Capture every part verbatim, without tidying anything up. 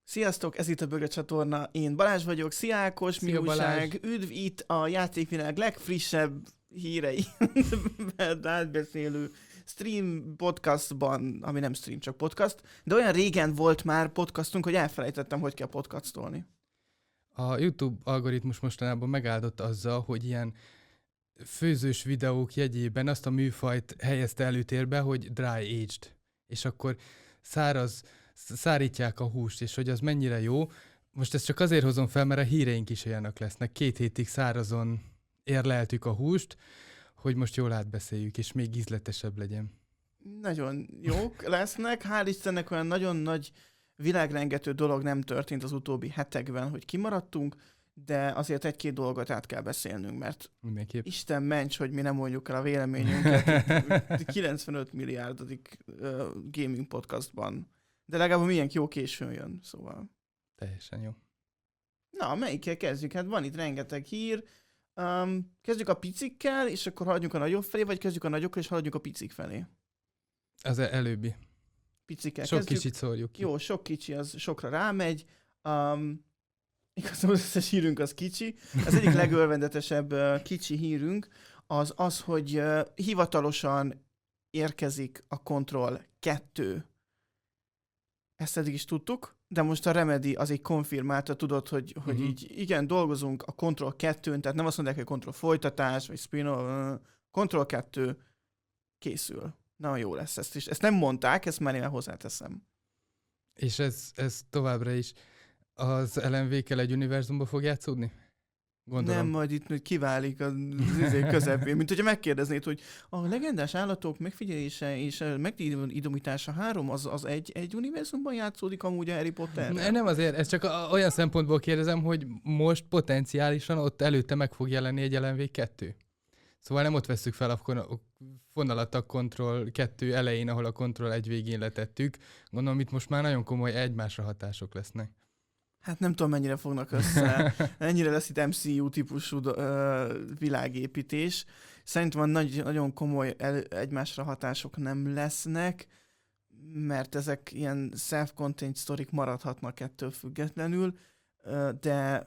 Sziasztok, ez itt a Bögre csatorna, én Balázs vagyok, szia Ákos, mi újság, üdv itt a játékvilág legfrissebb hírei átbeszélő stream podcastban, ami nem stream, csak podcast, de olyan régen volt már podcastunk, hogy elfelejtettem, hogy kell podcastolni. A YouTube algoritmus mostanában megáldott azzal, hogy ilyen főzős videók jegyében azt a műfajt helyezte előtérbe, hogy dry aged, és akkor száraz, szárítják a húst, és hogy az mennyire jó. Most ezt csak azért hozom fel, mert a híreink is olyanok lesznek. Két hétig szárazon érleltük a húst, hogy most jól átbeszéljük, és még ízletesebb legyen. Nagyon jók lesznek, hál' Istennek olyan nagyon nagy világrengető dolog nem történt az utóbbi hetekben, hogy kimaradtunk, de azért egy-két dolgot át kell beszélnünk, mert Mindenképp. Isten ments, hogy mi nem mondjuk el a véleményünket kilencvenöt milliárdodik uh, gaming podcastban. De legalább milyen jó későn jön, szóval. Teljesen jó. Na, melyikkel kezdjük? Hát van itt rengeteg hír. Um, kezdjük a picikkel, és akkor haladjunk a nagyobb felé, vagy kezdjük a nagyokkal, és haladjunk a picik felé? Az előbbi. Picikkel Sok kezdjük. kicsit szórjuk ki. Jó, sok kicsi, az sokra rámegy. Um, igazából az összes hírünk az kicsi. Az egyik legörvendetesebb uh, kicsi hírünk az az, hogy uh, hivatalosan érkezik a Control kettő. Ezt eddig is tudtuk, de most a Remedy az így konfirmálta, tudod, hogy, hogy uh-huh. így igen, dolgozunk a Control kettőn, tehát nem azt mondják, hogy Control folytatás, vagy spin-off, Control kettő készül. Na, jó lesz ezt is. Ezt nem mondták, ezt már én hozzáteszem. És ez, ez továbbra is az el em vé-kkel egy univerzumban fog játszódni? Gondolom. Nem, majd itt kiválik az izé közepén, mint hogyha megkérdeznéd, hogy a legendás állatok megfigyelése és megidomítása három, az, az egy, egy univerzumban játszódik amúgy a Harry Potter? Ne, nem azért, ez csak a, olyan szempontból kérdezem, hogy most potenciálisan ott előtte meg fog jelenni egy el em vé kettő. Szóval nem ott vesszük fel a fonalat a Control kettő elején, ahol a Control egy végén letettük. Gondolom, itt most már nagyon komoly egymásra hatások lesznek. Hát nem tudom, mennyire fognak össze. Ennyire lesz itt em cé u típusú ö, világépítés. Szerintem van nagy, nagyon komoly el, egymásra hatások nem lesznek, mert ezek ilyen self-contained sztorik maradhatnak ettől függetlenül, ö, de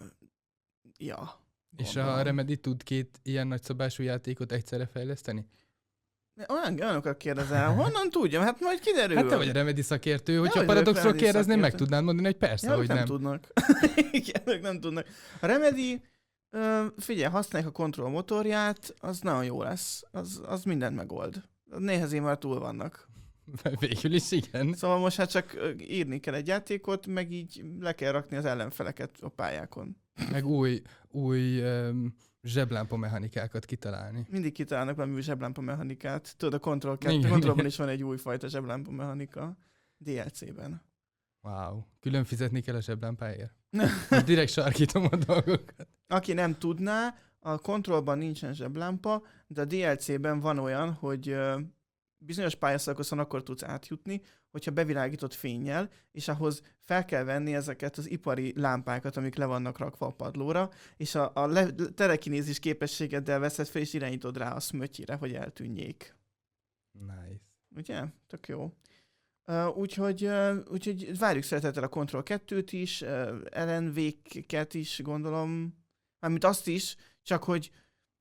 ja. És a Remedy tud két ilyen nagyszabású játékot egyszerre fejleszteni? Olyan, olyanokat kérdezel, honnan tudjam? Hát majd kiderül. Hát te vagy a Remedy szakértő, hogyha a Paradoxról kérdezném, meg tudnád mondani, hogy persze, ja, hogy nem. nem tudnak. Igen, ők nem tudnak. A Remedy, figyelj, használják a Control motorját, az nagyon jó lesz. Az, az mindent megold. Néhezén már túl vannak. Végül is igen. Szóval most hát csak írni kell egy játékot, meg így le kell rakni az ellenfeleket a pályákon. Meg új, új um, zseblámpa mechanikákat kitalálni. Mindig kitalálnak valami új zseblámpa mechanikát. Tudod, a Control kettő, Controlban is van egy újfajta zseblámpa mechanika. dé el cében. Wow. Külön fizetni kell a zseblámpáért? Direkt sarkítom a dolgokat. Aki nem tudná, a Controlban nincsen zseblámpa, de a dé el cében van olyan, hogy bizonyos pályaszakaszon akkor tudsz átjutni, hogyha bevilágított fénnyel, és ahhoz fel kell venni ezeket az ipari lámpákat, amik le vannak rakva a padlóra, és a, a le, telekinézis képességeddel veszed fel, és irányítod rá a szmötyire, hogy eltűnjék. Nice. Ugye? Tök jó. Uh, úgyhogy, uh, úgyhogy várjuk szeretettel a Control kettőt is, uh, el en vé-ket is gondolom, mármint azt is, csak hogy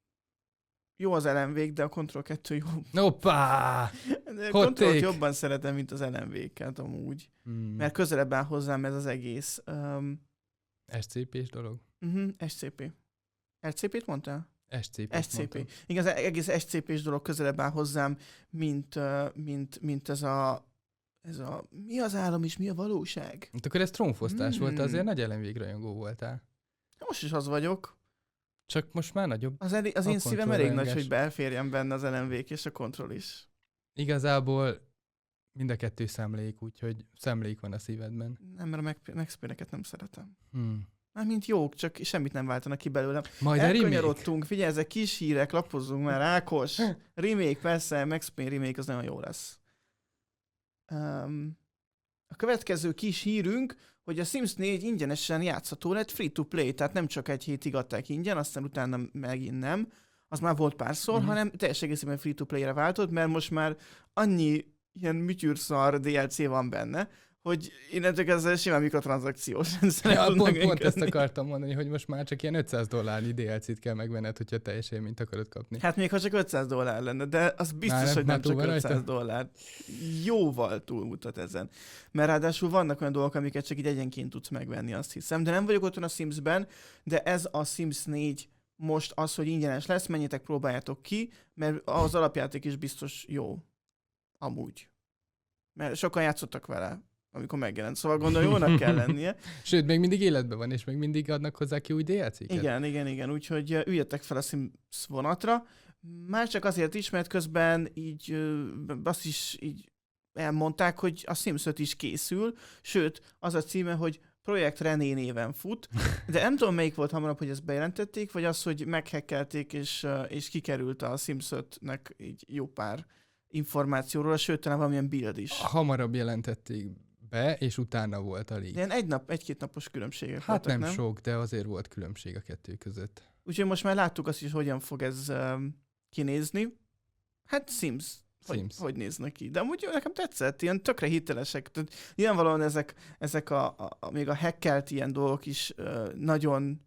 jó az el en vé, de a Control kettő jó. Hoppá! A Controlt jobban szeretem, mint az el en vé-ket amúgy. Hmm. Mert közelebb áll hozzám ez az egész. Um, es cé pés dolog? Uh-huh, es cé pé. er cé pét mondtál? es cé pé. es cé pé. Igen, az egész es cé pés dolog közelebb áll hozzám, mint, uh, mint, mint ez a ez a mi az állam és mi a valóság. Hát akkor ez trónfosztás hmm. volt, azért nagy el en vé-rajongó voltál. Most is az vagyok. Csak most már nagyobb. Az, elég, az én szívem elég nagy, hogy belférjen benne az el en vé-k és a Control is. Igazából mind a kettő szemlék, úgyhogy szemlék van a szívedben. Nem, mert a Max Payne-eket nem szeretem. Hmm. Mármint jók, csak semmit nem váltanak ki belőlem. Majd a remake. Figyelj, ezek kis hírek, lapozzunk már, Ákos. Remake, persze, Max Payne remake az nagyon jó lesz. Um, a következő kis hírünk, hogy a Sims négy ingyenesen játszható lett free-to-play, tehát nem csak egy hétig adták ingyen, aztán utána megint nem, az már volt párszor, mm-hmm. hanem teljes egészében free-to-play-re váltott, mert most már annyi ilyen műtyűrszar dé el cé van benne, hogy innentől kezdve simán mikrotranszakciós rendszerek Ja, tudnak pont, pont ezt működni. akartam mondani, hogy most már csak ilyen ötszáz dollárnyi dé el cét kell megvenned, hogyha teljes élményt akarod kapni. Hát még ha csak ötszáz dollár lenne, de az biztos, nem- hogy már nem csak túl van ötszáz rajta? dollár. Jóval túlmutat ezen. Mert ráadásul vannak olyan dolgok, amiket csak így egyenként tudsz megvenni, azt hiszem. De nem vagyok otthon a Simsben, de ez a Sims négy most az, hogy ingyenes lesz, menjetek, próbáljátok ki, mert az alapjáték is biztos jó. Amúgy. Mert sokan játszottak vele, amikor megjelent. Szóval gondolom, jónak kell lennie. Sőt, még mindig életben van, és még mindig adnak hozzá ki új dé el céket. Igen, igen, igen. Úgyhogy ö, üljetek fel a Sims vonatra. Már csak azért is, mert közben így ö, azt is így elmondták, hogy a Sims öt is készül, sőt, az a címe, hogy Projekt René néven fut, de nem tudom, melyik volt hamarabb, hogy ezt bejelentették, vagy az, hogy meghekkelték, és, ö, és kikerült a Sims ötnek így jó pár információról, sőt, talán valamilyen build is. Hamarabb jelentették be, és utána volt a leak. Ilyen egy nap, egy-két napos különbségek Hát voltak, nem, nem? sok, de azért volt különbség a kettő között. Úgyhogy most már láttuk azt is, hogyan fog ez um, kinézni. Hát Sims. Hogy, Sims. hogy néznek ki. De amúgy nekem tetszett, ilyen tökre hitelesek. Tehát nyilvánvalóan ezek, ezek a, a, a, még a hackelt ilyen dolgok is uh, nagyon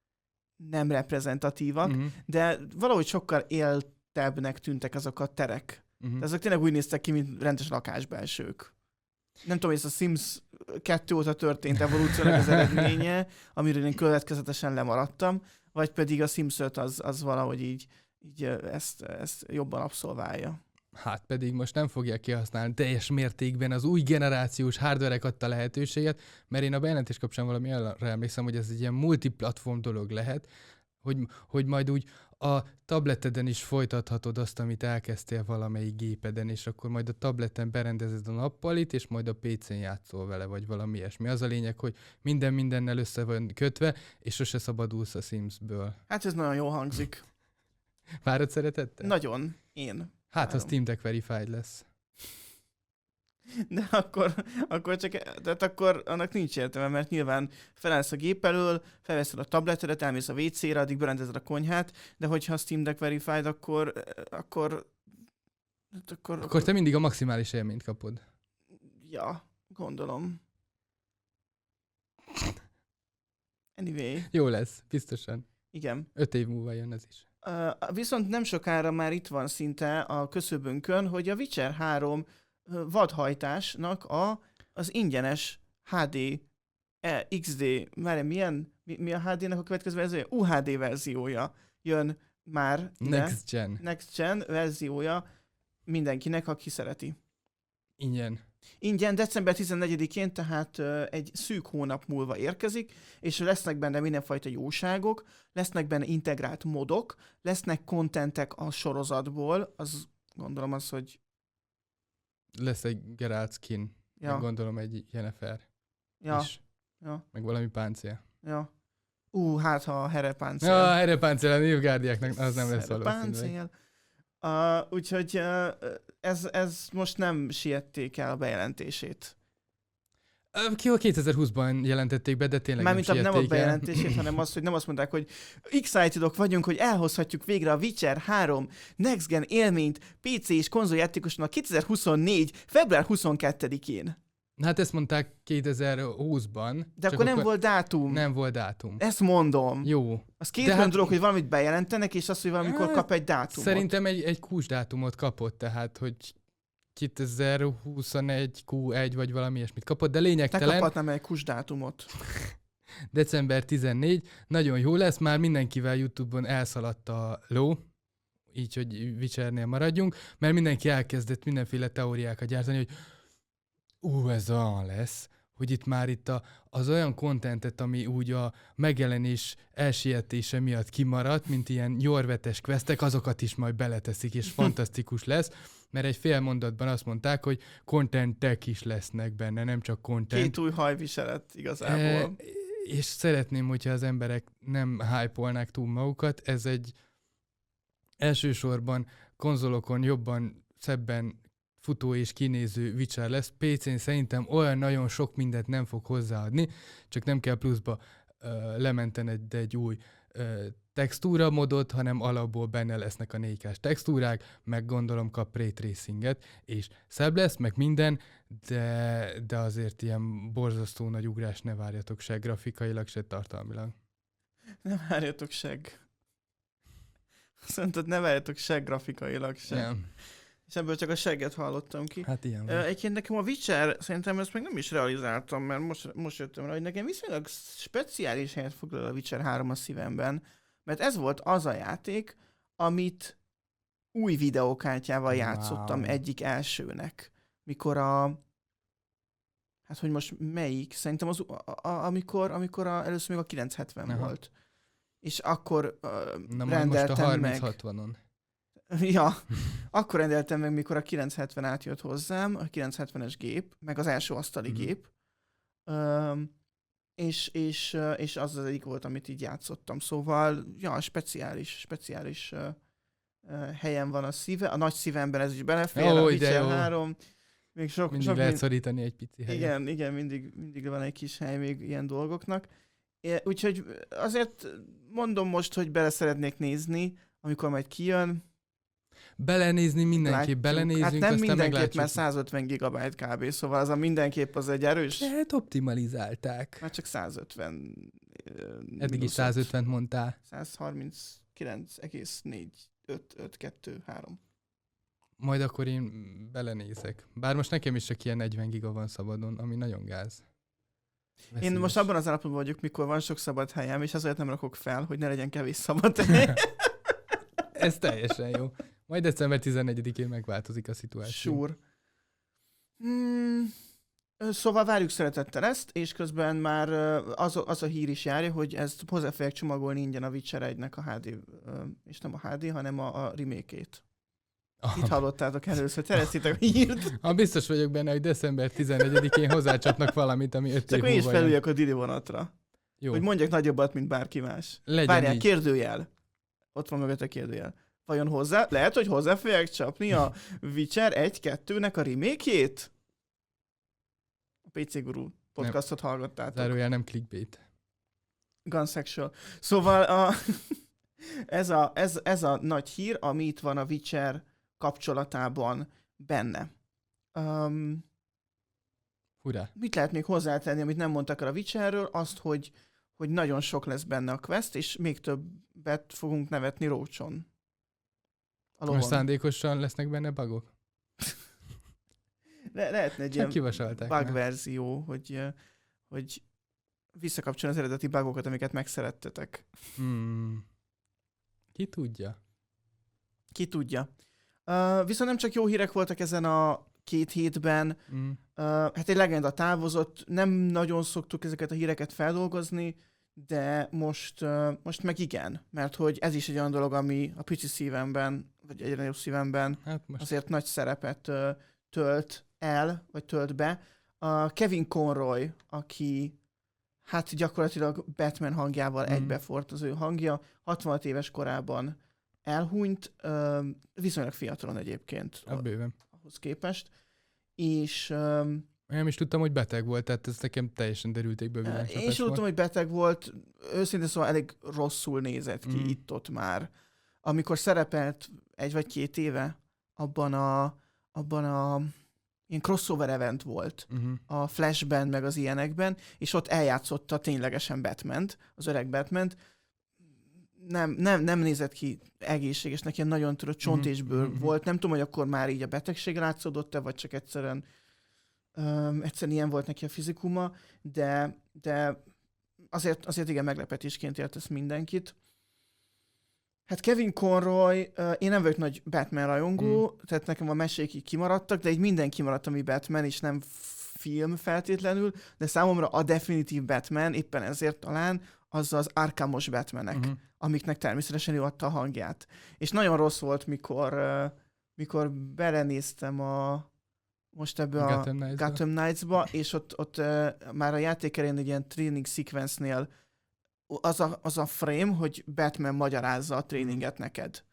nem reprezentatívak, Uh-huh. de valahogy sokkal éltebbnek tűntek azok a terek. Uh-huh. De azok tényleg úgy néztek ki, mint rendes lakásbelsők. Nem tudom, hogy ez a Sims kettő óta történt evolúciónak az eredménye, amiről én következetesen lemaradtam, vagy pedig a Sims öt az, az valahogy így, így ezt, ezt jobban abszolválja. Hát pedig most nem fogják kihasználni teljes mértékben az új generációs hardverek adta lehetőséget, mert én a bejelentés kapcsán valami arra emlékszem, hogy ez egy ilyen multiplatform dolog lehet, hogy, hogy majd úgy a tableteden is folytathatod azt, amit elkezdtél valamelyik gépeden, és akkor majd a tableten berendezed a nappalit, és majd a pé cén játszol vele, vagy valami ilyesmi. Az a lényeg, hogy minden mindennel össze van kötve, és sose szabadulsz a Simsből. Hát ez nagyon jól hangzik. Várod szeretettel? Nagyon. Én. Hát, ha várom. Steam Deck Verified lesz. De akkor, akkor csak, tehát akkor annak nincs értelme, mert nyilván felállsz a gép elől, felveszed a tabletedet, elmész a vé cére, addig berendezed a konyhát, de hogyha a Steam Deck Verified, akkor, akkor, hát akkor, Akkor te mindig a maximális élményt kapod. ja, gondolom. Anyway, Jó lesz, biztosan. igen. Öt év múlva jön ez is. Uh, viszont nem sokára már itt van szinte a köszöbünkön, hogy a Witcher három uh, vadhajtásnak a, az ingyenes há dé, e, iksz dé, már milyen, mi, mi a há dé-nek a következő verziója? u há dé verziója jön már ide. Next Gen. Next Gen verziója mindenkinek, aki szereti. Ingyen. Ingyen december tizennegyedikén, tehát ö, egy szűk hónap múlva érkezik, és lesznek benne mindenfajta jóságok, lesznek benne integrált modok, lesznek kontentek a sorozatból, az gondolom az, hogy Lesz egy Geralt skin. ja, Meg gondolom egy Yennefer ja, is. ja, Meg valami páncél. ja. Ú, hát ha a herepáncél. Ja, erre páncél a Nilfgaardiaknak az nem lesz valószínűleg. Herepáncél. Uh, úgyhogy uh, ez, ez most nem siették el a bejelentését. Ö, Ki a kétezer-húszban jelentették be, de tényleg Mármint nem nem a siették el. bejelentését, hanem az, hogy nem azt mondták, hogy excitedok vagyunk, hogy elhozhatjuk végre a Witcher három Next Gen élményt pé cé és konzoljátékosnak kétezer-huszonnégy február huszonkettedikén. Hát ezt mondták kétezer-húszban. De akkor nem volt dátum. Nem volt dátum. Ezt mondom. Jó. Az két De olyan hát- dolog, hogy valamit bejelentenek, és az, hogy valamikor Hát, kap egy dátumot. Szerintem egy, egy kúsdátumot kapott, tehát hogy kétezer-huszonegy kú egy vagy valami ilyesmit kapott, de Te lényegtelen. kaphatnám egy kusdátumot. december tizennégy, nagyon jó lesz, már mindenkivel YouTube-on elszaladt a ló, így, hogy Witchernél maradjunk, mert mindenki elkezdett mindenféle teóriákat gyártani, hogy ú, ez olyan lesz, hogy itt már itt a, az olyan kontentet, ami úgy a megjelenés elsietése miatt kimaradt, mint ilyen nyorvetes questek, azokat is majd beleteszik, és fantasztikus lesz, mert egy fél mondatban azt mondták, hogy kontentek is lesznek benne, nem csak content. Két új hajviselet igazából. E, és szeretném, hogyha az emberek nem hype-olnák túl magukat. Ez egy elsősorban konzolokon jobban, szebben futó és kinéző Witcher lesz. pé cén szerintem olyan nagyon sok mindent nem fog hozzáadni, csak nem kell pluszba uh, lementened egy új ö, textúra modot, hanem alapból benne lesznek a négy kás textúrák, meg gondolom kap ray tracinget, és szebb lesz, meg minden, de, de azért ilyen borzasztó nagy ugrás ne várjatok se grafikailag, se tartalmilag. Nem várjatok se. Azt mondtad, ne várjatok se grafikailag se. Yeah. És ebből csak a segget hallottam ki. Hát ilyen van. Egyébként nekem a Witcher, szerintem ezt még nem is realizáltam, mert most, most jöttem rá, hogy nekem viszonylag speciális helyet foglal a Witcher három a szívemben, mert ez volt az a játék, amit új videókártyával Wow. játszottam egyik elsőnek. Mikor a... Hát, hogy most melyik? Szerintem az, a, a, amikor, amikor a, először még a kilencszázhetven Aha. volt. És akkor uh, Na majd rendeltem most a harminc meg... hatvanon. Ja, akkor rendeltem meg, mikor a kilencszázhetven átjött hozzám, a kilencszázhetvenes gép, meg az első asztali Mhm. gép. Um, és, és, és az az egyik volt, amit így játszottam. Szóval, ja, speciális, speciális uh, uh, helyen van a szíve. A nagy szívemben ez is belefér, Ó, a de Witcher jó. három. Még sok, Mindig sok lehet mind... szorítani egy pici helyet. Igen, igen, mindig, mindig van egy kis hely még ilyen dolgoknak. É, úgyhogy azért mondom most, hogy bele szeretnék nézni, amikor majd kijön. Belenézni mindenképp, Látjuk. belenézünk, Hát nem aztán mindenképp, meglátjuk. mert százötven gigabyte kb. Szóval az a mindenképp az egy erős. Hát optimalizálták. Már csak százötven. Eddig is százötvent mondtál. százharminckilenc egész négy öt öt kettő három. Majd akkor én belenézek. Bár most nekem is csak ilyen negyven giga van szabadon, ami nagyon gáz. Én Veszélyes. most abban az állapotban vagyok, mikor van sok szabad helyem, és azért nem rakok fel, hogy ne legyen kevés szabad hely. Ez teljesen jó. Majd december tizennegyedikén megváltozik a szituáció. Sure. Hmm, szóval várjuk szeretettel ezt, és közben már az, az a hír is járja, hogy ezt hozzá fogják csomagolni ingyen a Witcher egynek a há dé, és nem a há dé, hanem a, a remake-ét. Itt hallottátok először, terjesztitek a hírt. Ha biztos vagyok benne, hogy december tizennegyedikén hozzácsapnak valamit, ami öt Csak év én is múlva jön. felüljek a Didi vonatra. Jó, Hogy mondjak nagyobbat, mint bárki más. legyen Várjál, így. kérdőjel. Ott van mögött a kérdőjel. Vajon hozzá, lehet, hogy hozzá fogják csapni a Witcher egy kettőnek a remake-jét? A pé cé Guru podcastot hallgattátok. Zárójel nem clickbait. Gunsexual. Szóval a, ez, a, ez, ez a nagy hír, ami itt van a Witcher kapcsolatában benne. Um, Hurrá. mit lehet még hozzátenni, amit nem mondtak el a Witcherről? Azt, hogy, hogy nagyon sok lesz benne a quest, és még többet fogunk nevetni Rócson. A lovon. Most szándékosan lesznek benne bugok? Le- lehetne egy Csak ilyen kivasalták bug már. verzió, hogy, eh, hogy visszakapcsolni az eredeti bugokat, amiket megszerettetek. Hmm. Ki tudja? Ki tudja. Uh, viszont nem csak jó hírek voltak ezen a két hétben. Mm. Uh, hát egy legenda távozott, nem nagyon szoktuk ezeket a híreket feldolgozni, de most, uh, most meg igen, mert hogy ez is egy olyan dolog, ami a pici szívemben, vagy egyre nagyobb szívemben Hát most azért nagy szerepet uh, tölt el, vagy tölt be. A Kevin Conroy, aki hát gyakorlatilag Batman hangjával Mm. mm. egybefort az ő hangja, hatvanhat éves korában elhunyt, uh, viszonylag fiatalon egyébként a bőven. ahhoz képest, és um, Én nem is tudtam, hogy beteg volt, tehát ez nekem teljesen derültékből én világcsapás is tudtam, volt. hogy beteg volt, őszintén szóval elég rosszul nézett ki Mm. itt-ott már. Amikor szerepelt egy vagy két éve, abban a, abban a ilyen crossover event volt, Uh-huh. a Flashben, meg az ilyenekben, és ott eljátszotta ténylegesen Batmant, az öreg Batmant. Nem, nem, nem nézett ki egészségesnek, ilyen nagyon tudott csont Mhm, és bőr mhm. volt. Nem tudom, hogy akkor már így a betegség látszódott-e, vagy csak egyszerűen, um, egyszerűen ilyen volt neki a fizikuma, de, de azért, azért igen meglepetésként ért ezt mindenkit. Hát Kevin Conroy, uh, én nem vagyok nagy Batman rajongó, mm. tehát nekem a mesék így kimaradtak, de így minden kimaradt, ami Batman, és nem film feltétlenül, de számomra a definitív Batman, éppen ezért talán, az az Arkhamos Batmanek, Uh-huh. amiknek természetesen ő adta a hangját. És nagyon rossz volt, mikor, uh, mikor belenéztem a most ebbe a Gotham Knights-ba. Gotham Knights-ba, és ott, ott uh, már a játék elején egy ilyen training sequence-nél az a, az a frame, hogy Batman magyarázza a tréninget neked.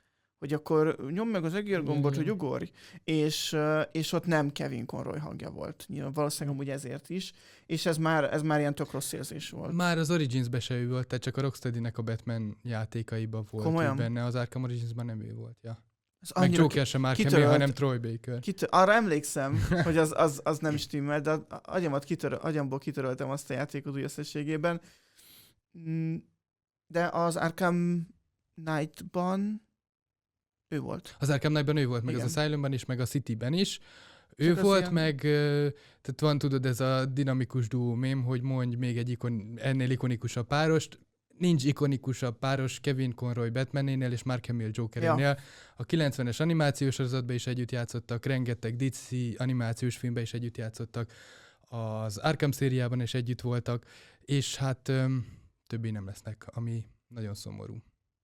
hogy akkor nyomd meg az egérgombot, Igen, hogy ugorj, és, és ott nem Kevin Conroy hangja volt. Nyilván valószínűleg amúgy ezért is, és ez már, ez már ilyen tök rossz érzés volt. Már az Origins-be se ő volt, tehát csak a Rocksteady-nek a Batman játékaiban volt Komolyan? ő benne, az Arkham Origins-ban nem ő volt, ja. Ez Meg annyira Joker sem Mark kitörölt. Hamill, hanem Troy Baker. Kitör, arra emlékszem, hogy az, az, az nem stimmel, de a- agyamat kitöröl, agyamból kitöröltem azt a játékot úgy összességében. Mm, De az Arkham Knight-ban ő volt. Az Arkham Knight-ban ő volt, meg Igen. az Asylumban is, meg a City-ben is. Ő Csak az volt, ilyen- meg, ö, tehát van tudod ez a dinamikus duó mém, hogy mondj még egy ikon, ennél ikonikusabb párost. Nincs ikonikusabb páros Kevin Conroy Batmanénél és Mark Hamill Jokerénél. Ja. A kilencvenes animációs sorozatban is együtt játszottak, rengeteg dé cé animációs filmben is együtt játszottak, az Arkham szériában is együtt voltak, és hát öm, többé nem lesznek, ami nagyon szomorú.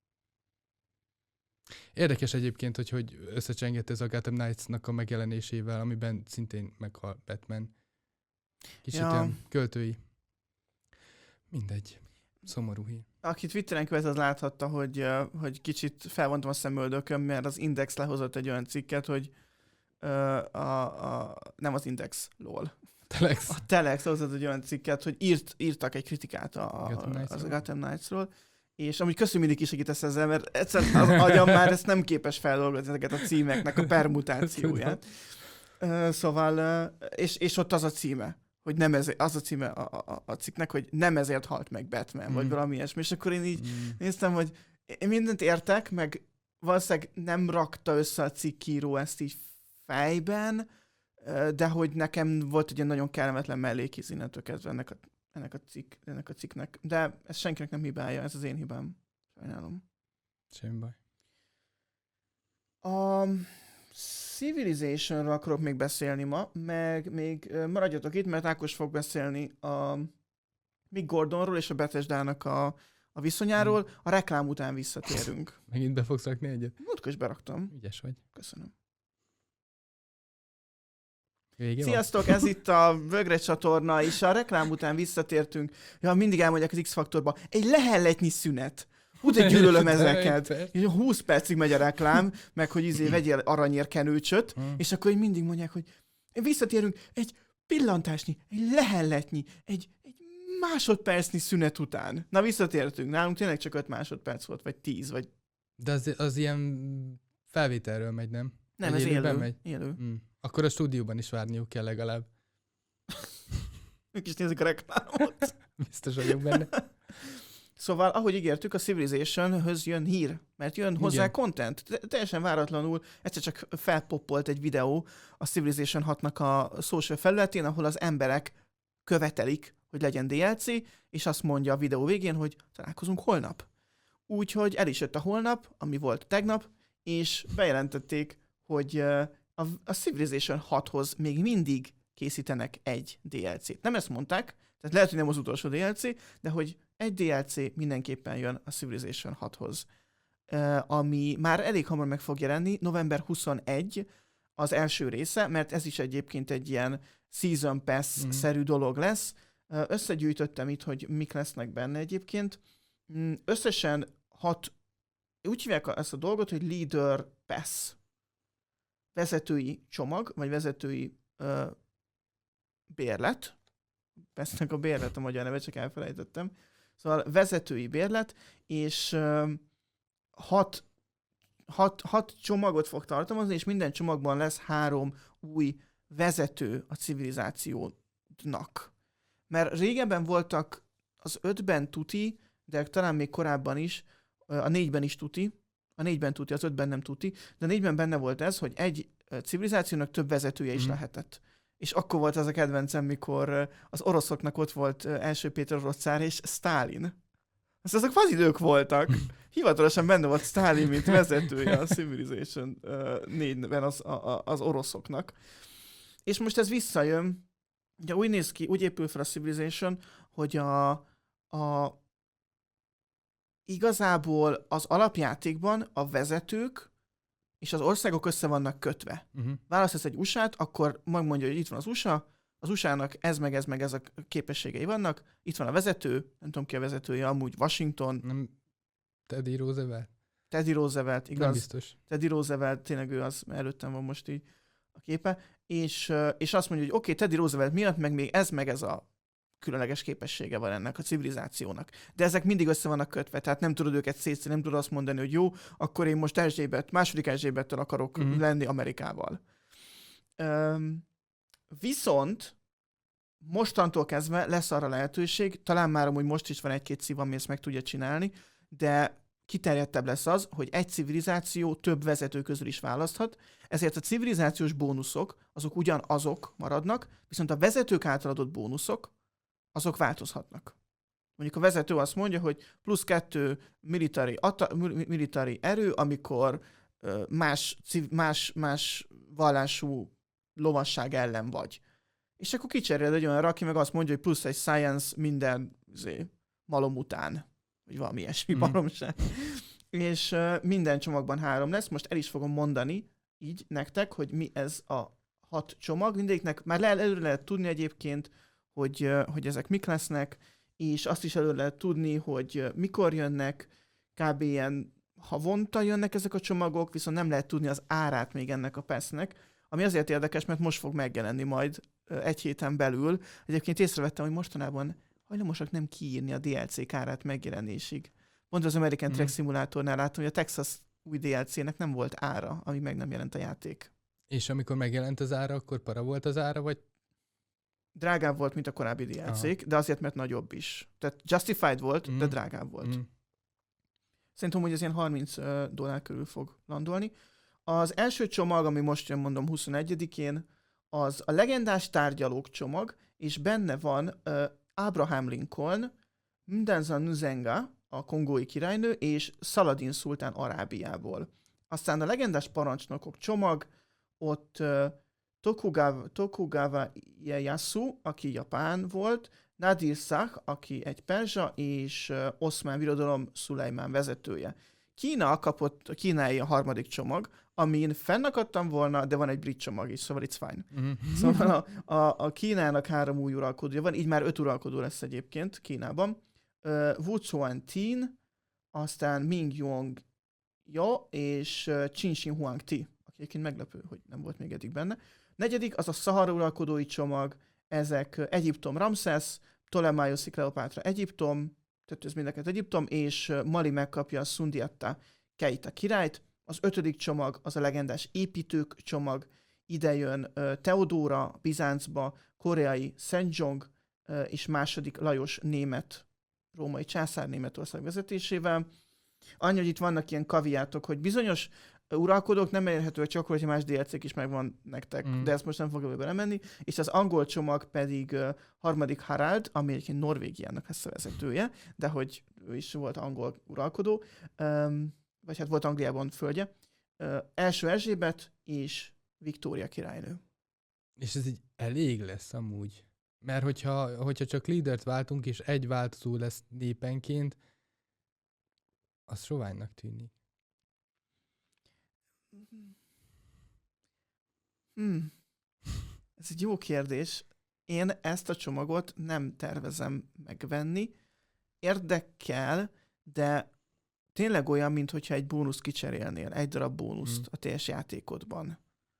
Érdekes egyébként, hogy, hogy összecsengett ez a Gotham Knights-nak a megjelenésével, amiben szintén meghal Batman. Kicsit Ja. olyan költői. Mindegy. Szomorú hír. Aki Twitteren követ, az láthatta, hogy, ö, hogy kicsit felvontam a szemöldököm, mert az Index lehozott egy olyan cikket, hogy ö, a, a, nem az Index, lol. Telex. A Telex hozott egy olyan cikket, hogy írt, írtak egy kritikát a, Gotham a, Knights-ról? az Gotham Knights-ról, és amúgy köszönöm, mindig kisegítesz ezzel, mert egyszerűen az agyam már ezt nem képes feldolgozni, ezeket a címeknek a permutációját. Ö, Szóval, ö, és, és ott az a címe, hogy nem ezért, az a címe a, a, a cikknek, hogy nem ezért halt meg Batman, mm. vagy Mhm. valami ilyesmi, és akkor én így Mm. néztem, hogy én mindent értek, meg valószínűleg nem rakta össze a cikkíró ezt így fejben, ö, de hogy nekem volt egy ilyen nagyon kellemetlen mellékíz innentől kezdve ennek a, ennek, a cikk, ennek a cikknek. De ez senkinek nem hibája, ez az én hibám. Sajnálom. Semmi baj. A Civilizationról akarok még beszélni ma, meg még ö, maradjatok itt, mert Ákos fog beszélni a Mick Gordonról és a Bethesdának a, a viszonyáról. A reklám után visszatérünk. Megint be fogsz rakni egyet? Múltkor is beraktam. Ügyes vagy. Köszönöm. Vége van? Sziasztok, ez itt a Vögre csatorna, és a reklám után visszatértünk. Ja, mindig elmondják az X-faktorba. Egy lehelletnyi szünet. Hú, de gyűlölöm ezeket. És húsz percig megy a reklám, meg hogy izé vegyél aranyérkenőcsöt, Hmm. és akkor így mindig mondják, hogy visszatérünk egy pillantásnyi, egy lehelletnyi, egy, egy másodpercnyi szünet után. Na, visszatértünk. Nálunk tényleg csak öt másodperc volt, vagy tíz, vagy De az, az ilyen felvételről megy, nem? nem, Vagy ez élőben élő. megy? élő. Mm. Akkor a stúdióban is várniuk kell legalább. Ők is nézik a reklámot. Biztos vagyok benne. Szóval, ahogy ígértük, a Civilization-höz jön hír, mert jön hozzá Igen. content. Te- Teljesen váratlanul egyszer csak felpoppolt egy videó a Civilization hatnak a social felületén, ahol az emberek követelik, hogy legyen dé el cé, és azt mondja a videó végén, hogy találkozunk holnap. Úgyhogy el is jött a holnap, ami volt tegnap, és bejelentették, hogy ö, a, a Civilization hathoz még mindig készítenek egy dé el cét. Nem ezt mondták, tehát lehet, hogy nem az utolsó dé el cé, de hogy egy dé el cé mindenképpen jön a Civilization hathoz, uh, ami már elég hamar meg fog jelenni, november huszonegyedike az első része, mert ez is egyébként egy ilyen Season Pass-szerű dolog lesz. Uh, összegyűjtöttem itt, hogy mik lesznek benne egyébként. Mm, Összesen hat, úgy hívják ezt a dolgot, hogy Leader Pass. Vezetői csomag, vagy vezetői uh, bérlet. Pass-nek a bérlet a magyar neve, csak elfelejtettem. Szóval vezetői bérlet, és uh, hat, hat, hat csomagot fog tartalmazni, és minden csomagban lesz három új vezető a civilizációnak. Mert régebben voltak az ötben tuti, de talán még korábban is, a négyben is tuti, a négyben tuti, az ötben nem tuti, de a négyben benne volt ez, hogy egy civilizációnak több vezetője is Mhm. lehetett. És akkor volt az a kedvencem, mikor az oroszoknak ott volt első Péter orosz cár és Sztálin. Azt azok fazidők voltak. Hivatalosan benne volt Sztálin, mint vezetője a Civilization négyben az, a, a, az oroszoknak. És most ez visszajön. Ugye úgy néz ki, úgy épül fel a Civilization, hogy a, a igazából az alapjátékban a vezetők és az országok össze vannak kötve. Uh-huh. Választasz egy u es á-t, akkor megmondja, hogy itt van az u es á, az u es á-nak ez meg ez meg ez a képességei vannak, itt van a vezető, nem tudom ki a vezetője, amúgy Washington, Nem Teddy Roosevelt? Teddy Roosevelt, igaz? Nem biztos. Teddy Roosevelt, tényleg ő az, előttem van most így a képe, és, és azt mondja, hogy oké, okay, Teddy Roosevelt miatt, meg még ez, meg ez a különleges képessége van ennek a civilizációnak. De ezek mindig össze vannak kötve, tehát nem tudod őket szétszedni, nem tudod azt mondani, hogy jó, akkor én most Erzsébet, második Erzsébettől akarok mm-hmm. lenni Amerikával. Üm, viszont mostantól kezdve lesz arra lehetőség, talán már amúgy most is van egy-két szív, ami ezt meg tudja csinálni, de kiterjedtebb lesz az, hogy egy civilizáció több vezető közül is választhat, ezért a civilizációs bónuszok azok ugyanazok maradnak, viszont a vezetők által adott bónuszok azok változhatnak. Mondjuk a vezető azt mondja, hogy plusz kettő military, ata, military erő, amikor más, más, más vallású lovasság ellen vagy. És akkor kicseréled egy olyanra, aki meg azt mondja, hogy plusz egy science minden zé, malom után. Vagy valami ilyesmi mm. baromság. És uh, minden csomagban három lesz. Most el is fogom mondani így nektek, hogy mi ez a hat csomag. Mindegyiknek már le, előre lehet tudni egyébként, hogy, uh, hogy ezek mik lesznek, és azt is előre lehet tudni, hogy uh, mikor jönnek, kb. Ilyen havonta jönnek ezek a csomagok, viszont nem lehet tudni az árát még ennek a passznek, ami azért érdekes, mert most fog megjelenni majd uh, egy héten belül. Egyébként észrevettem, hogy mostanában hajlamosak nem kiírni a dé el cé árát megjelenésig. Pont az American mm. Truck Simulatornál látom, hogy a Texas új dé el cének nem volt ára, amíg meg nem jelent a játék. És amikor megjelent az ára, akkor para volt az ára, vagy? Drágább volt, mint a korábbi dé el cék, de azért, mert nagyobb is. Tehát justified volt, mm. de drágább volt. Mm. Szerintem, hogy ez ilyen harminc dollár körül fog landolni. Az első csomag, ami most jön, mondom, huszonegyedikén, az a legendás tárgyalók csomag, és benne van uh, Abraham Lincoln, Mdenza Nzenga, a kongói királynő, és Szaladin szultán Arábiából. Aztán a legendás parancsnokok csomag, ott uh, Tokugawa, Tokugawa Ieyasu, aki japán volt, Nadir Shah, aki egy perzsa, és uh, Oszmán Birodalom Szulejmán vezetője. Kína kapott, a kínai a harmadik csomag, amin fennakadtam volna, de van egy brit csomag is, szóval it's fine. Mm-hmm. Szóval a, a, a Kínának három új uralkodója van, így már öt uralkodó lesz egyébként Kínában. Uh, Wu Zuan-tin, aztán Ming Yong Ja és uh, Qin Shi Huang-ti, aki egyébként meglepő, hogy nem volt még eddig benne. Negyedik, az a Szahara uralkodói csomag, ezek uh, Egyiptom Ramszesz, Ptolemaioszi Kleopátra Egyiptom, tehát ez mindeket Egyiptom, és uh, Mali megkapja a Szundiatta Keita királyt. Az ötödik csomag az a legendás építők csomag, ide jön uh, Teodóra Bizáncba, koreai Szentjong uh, és második Lajos német, római császár Németország vezetésével. Annyi, hogy itt vannak ilyen kaviátok, hogy bizonyos uralkodók nem elérhetőek csak, hogyha más dé el cék is megvan nektek, mm. de ezt most nem fogom belemenni. És az angol csomag pedig uh, harmadik Harald, ami egyébként Norvégiának lesz a vezetője, de hogy ő is volt angol uralkodó, um, vagy hát volt Angliában földje. Uh, első Erzsébet és Viktória királynő. És ez így elég lesz amúgy. Mert hogyha, hogyha csak lídert váltunk, és egy változó lesz népenként, az soványnak tűnik. Hmm. Ez egy jó kérdés. Én ezt a csomagot nem tervezem megvenni. Érdekel, de tényleg olyan, mintha egy bónuszt kicserélnél, egy darab bónuszt hmm. a teljes játékodban.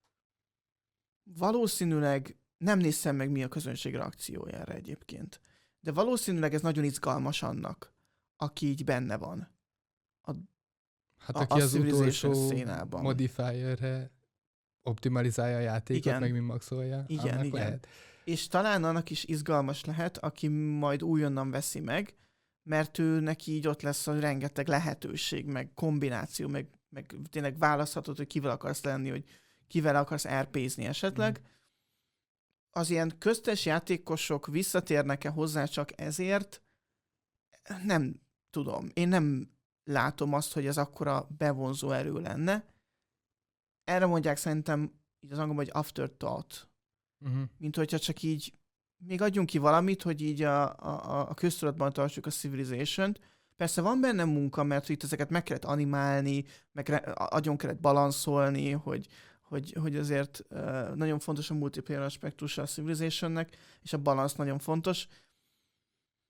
Valószínűleg nem néztem meg, mi a közönség reakciója erre egyébként. De valószínűleg ez nagyon izgalmas annak, aki így benne van. A, hát a, aki a az utolsó szénában. Modifierre optimalizálja a játékot, igen. meg mi maxolja. Igen, igen. Lehet. És talán annak is izgalmas lehet, aki majd újonnan veszi meg, mert ő neki így ott lesz a rengeteg lehetőség, meg kombináció, meg, meg tényleg választhatod, hogy kivel akarsz lenni, hogy kivel akarsz er pézni esetleg. Mm. Az ilyen köztes játékosok visszatérnek-e hozzá csak ezért? Nem tudom. Én nem látom azt, hogy ez akkora bevonzó erő lenne. Erre mondják szerintem így az angolban, hogy afterthought. Uh-huh. Mint hogyha csak így még adjunk ki valamit, hogy így a, a, a köztudatban tartsuk a Civilization-t. Persze van benne munka, mert itt ezeket meg kellett animálni, meg agyon kellett balanszolni, hogy Hogy, hogy azért uh, nagyon fontos a multiplayer aspektusa a Civilizationnek, és a balansz nagyon fontos.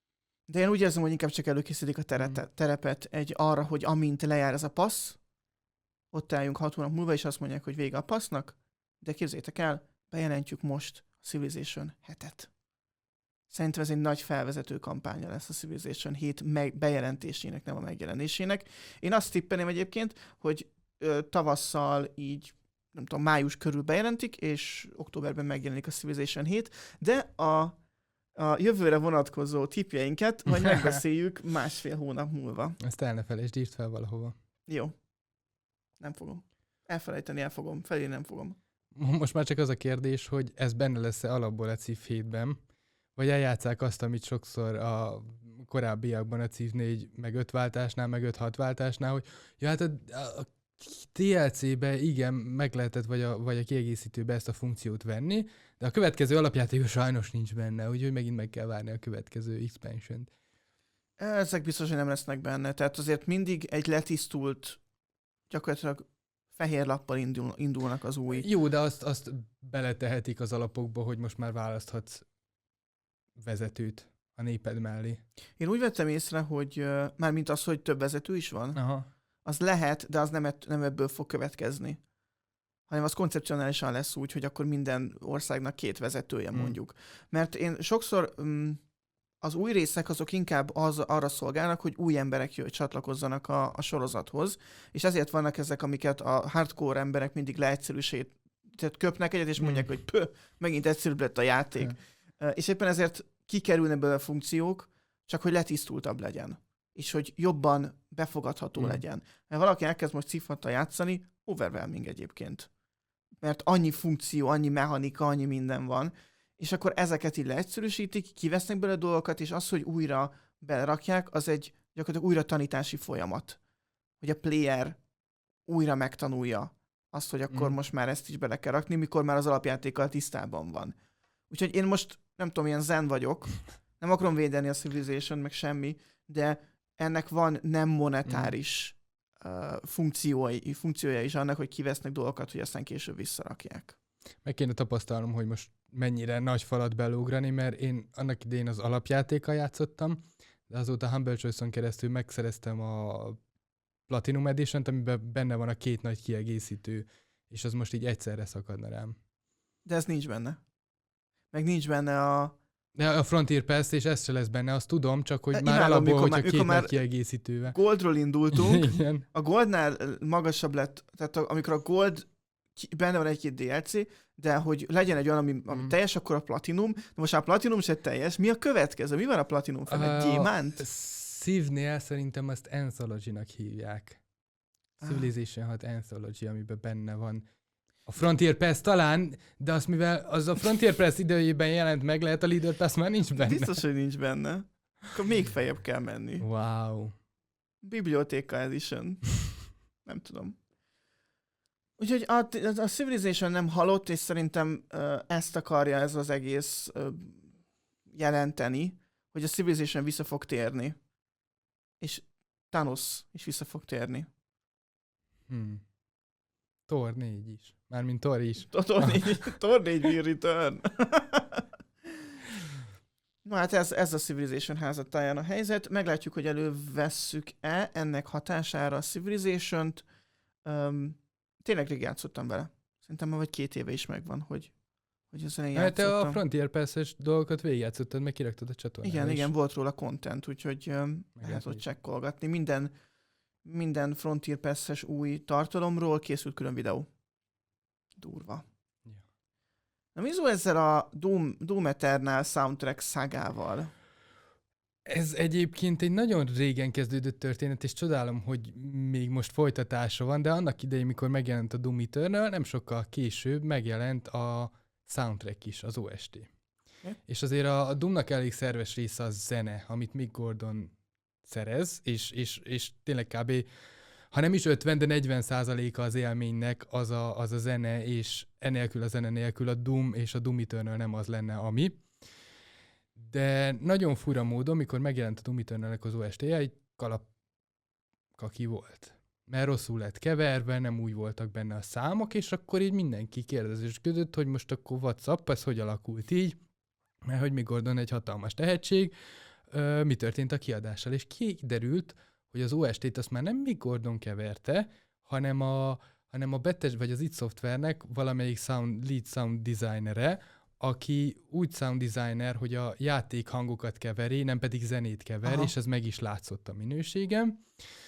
De én úgy érzem, hogy inkább csak előkészítik a terete, Mm. terepet egy arra, hogy amint lejár ez a passz, ott álljunk hat hónap múlva, és azt mondják, hogy vége a passznak, de képzeljétek el, bejelentjük most a Civilization hetet. Szerintem ez egy nagy felvezető kampánya lesz a Civilization hét meg- bejelentésének, nem a megjelenésének. Én azt tippelném egyébként, hogy ö, tavasszal így, nem tudom, május körül bejelentik, és októberben megjelenik a Civilization hét, de a, a jövőre vonatkozó tippjeinket majd megbeszéljük másfél hónap múlva. Ezt el ne felejtsd, írd fel valahova. Jó. Nem fogom. Elfelejteni el fogom, felé nem fogom. Most már csak az a kérdés, hogy ez benne lesz-e alapból a Civ hétben, vagy eljátszák azt, amit sokszor a korábbiakban a Civ négy meg öt váltásnál, meg öt hat váltásnál, hogy ja, hát a, a té el cé-be igen, meg lehetett, vagy a, vagy a kiegészítőbe ezt a funkciót venni, de a következő alapjátékos sajnos nincs benne, úgyhogy megint meg kell várni a következő expansion-t. Ezek biztos, hogy nem lesznek benne. Tehát azért mindig egy letisztult, gyakorlatilag fehér lappal indul, indulnak az új. Jó, de azt, azt beletehetik az alapokba, hogy most már választhatsz vezetőt a néped mellé. Én úgy vettem észre, hogy uh, mármint az, hogy több vezető is van, Aha. az lehet, de az nem, ett, nem ebből fog következni. Hanem az koncepcionálisan lesz úgy, hogy akkor minden országnak két vezetője Hmm. mondjuk. Mert én sokszor um, az új részek azok inkább az, arra szolgálnak, hogy új emberek jöjj, csatlakozzanak a, a sorozathoz, és ezért vannak ezek, amiket a hardcore emberek mindig leegyszerűsít, tehát köpnek egyet, és mondják, Hmm. hogy pö, megint egyszerűbb lett a játék. Hmm. Uh, és éppen ezért kikerülne belőle a funkciók, csak hogy letisztultabb legyen. És hogy jobban befogadható Hmm. legyen. Mert valaki elkezd most Civ hattal játszani, overwhelming egyébként. Mert annyi funkció, annyi mechanika, annyi minden van, és akkor ezeket így leegyszerűsítik, kivesznek belőle dolgokat, és az, hogy újra belerakják, az egy gyakorlatilag újra tanítási folyamat. Hogy a player újra megtanulja azt, hogy akkor Mm. most már ezt is bele kell rakni, mikor már az alapjátékkal tisztában van. Úgyhogy én most, nem tudom, ilyen zen vagyok, nem akarom védeni a Civilization, meg semmi, de ennek van nem monetáris uh, funkciói, funkciója is annak, hogy kivesznek dolgokat, hogy aztán később visszarakják. Meg kéne tapasztalnom, hogy most mennyire nagy falat beleugrani, mert én annak idején az alapjátékkal játszottam, de azóta Humble Choice-on keresztül megszereztem a Platinum Edition-t, amiben benne van a két nagy kiegészítő, és az most így egyszerre szakadna rám. De ez nincs benne. Meg nincs benne a... De a Frontier Pass, és ez se lesz benne, azt tudom, csak hogy E, már imádom, alapból, mikor hogyha már- két mikor nagy már- kiegészítővel. Goldról indultunk, Igen. a Goldnál magasabb lett, tehát a- amikor a Gold ki- benne van egy-két dé el cé, de hogy legyen egy olyan, ami, ami Mm. teljes, akkor a Platinum. De most már a Platinum se teljes. Mi a következő? Mi van a Platinum felett? A Gyémánt? Szívnél szerintem azt Anthology-nak hívják. Ah. Civilization hat Anthology, amiben benne van a Frontier Pass talán, de azt mivel az a Frontier Pass idejében jelent meg, lehet a Leader Pass már nincs benne. Biztos, hogy nincs benne. Akkor még feljebb kell menni. Wow. Bibliotéka Edition. Nem tudom. Úgyhogy a, a Civilization nem halott, és szerintem uh, ezt akarja ez az egész uh, jelenteni, hogy a Civilization vissza fog térni. És Thanos is vissza fog térni. Hmm. Thor négy is. Mármint Thor is. Thor négy, Thor négy will return. No hát ez, ez a Civilization házatáján a helyzet. Meglátjuk, hogy elővesszük-e ennek hatására a Civilization-t. Um, tényleg rég játszottam vele. Szerintem már vagy két éve is megvan, hogy, hogy ezen én Hát te játszottam. a Frontier Pass-es dolgokat végigjátszottad, meg kiraktad a csatornára Igen, is. igen, volt róla content, úgyhogy um, lehet Meglátni ott is. csekkolgatni. Minden, minden Frontier Pass-es új tartalomról készült külön videó. Durva. Ja. Na mi szó ezzel a Doom, Doom Eternal soundtrack szágával? Ez egyébként egy nagyon régen kezdődött történet, és csodálom, hogy még most folytatása van, de annak idején, mikor megjelent a Doom Eternal, nem sokkal később megjelent a soundtrack is, az o es té. Okay. És azért a, a Doomnak elég szerves része a zene, amit Mick Gordon szerez, és, és, és tényleg kb. Ha nem is ötven, de negyven százaléka az élménynek az a, az a zene, és enélkül a zene nélkül a Doom és a Doom Eternal nem az lenne, ami. De nagyon fura módon, mikor megjelent a Doom Eternalnek az o es té-je, egy kalapkaki volt. Mert rosszul lett keverve, nem úgy voltak benne a számok, és akkor így mindenki kérdezősködött, hogy most akkor WhatsApp, ez hogy alakult így, mert hogy Mick Gordon egy hatalmas tehetség, ö, mi történt a kiadással. És kiderült, hogy az o es té-t azt már nem Mick Gordon keverte, hanem a, hanem a Bethesda, vagy az id Software-nek valamelyik sound, lead sound designere, aki úgy sound designer, hogy a játék hangokat keveri, nem pedig zenét kever, Aha. és ez meg is látszott a minőségem.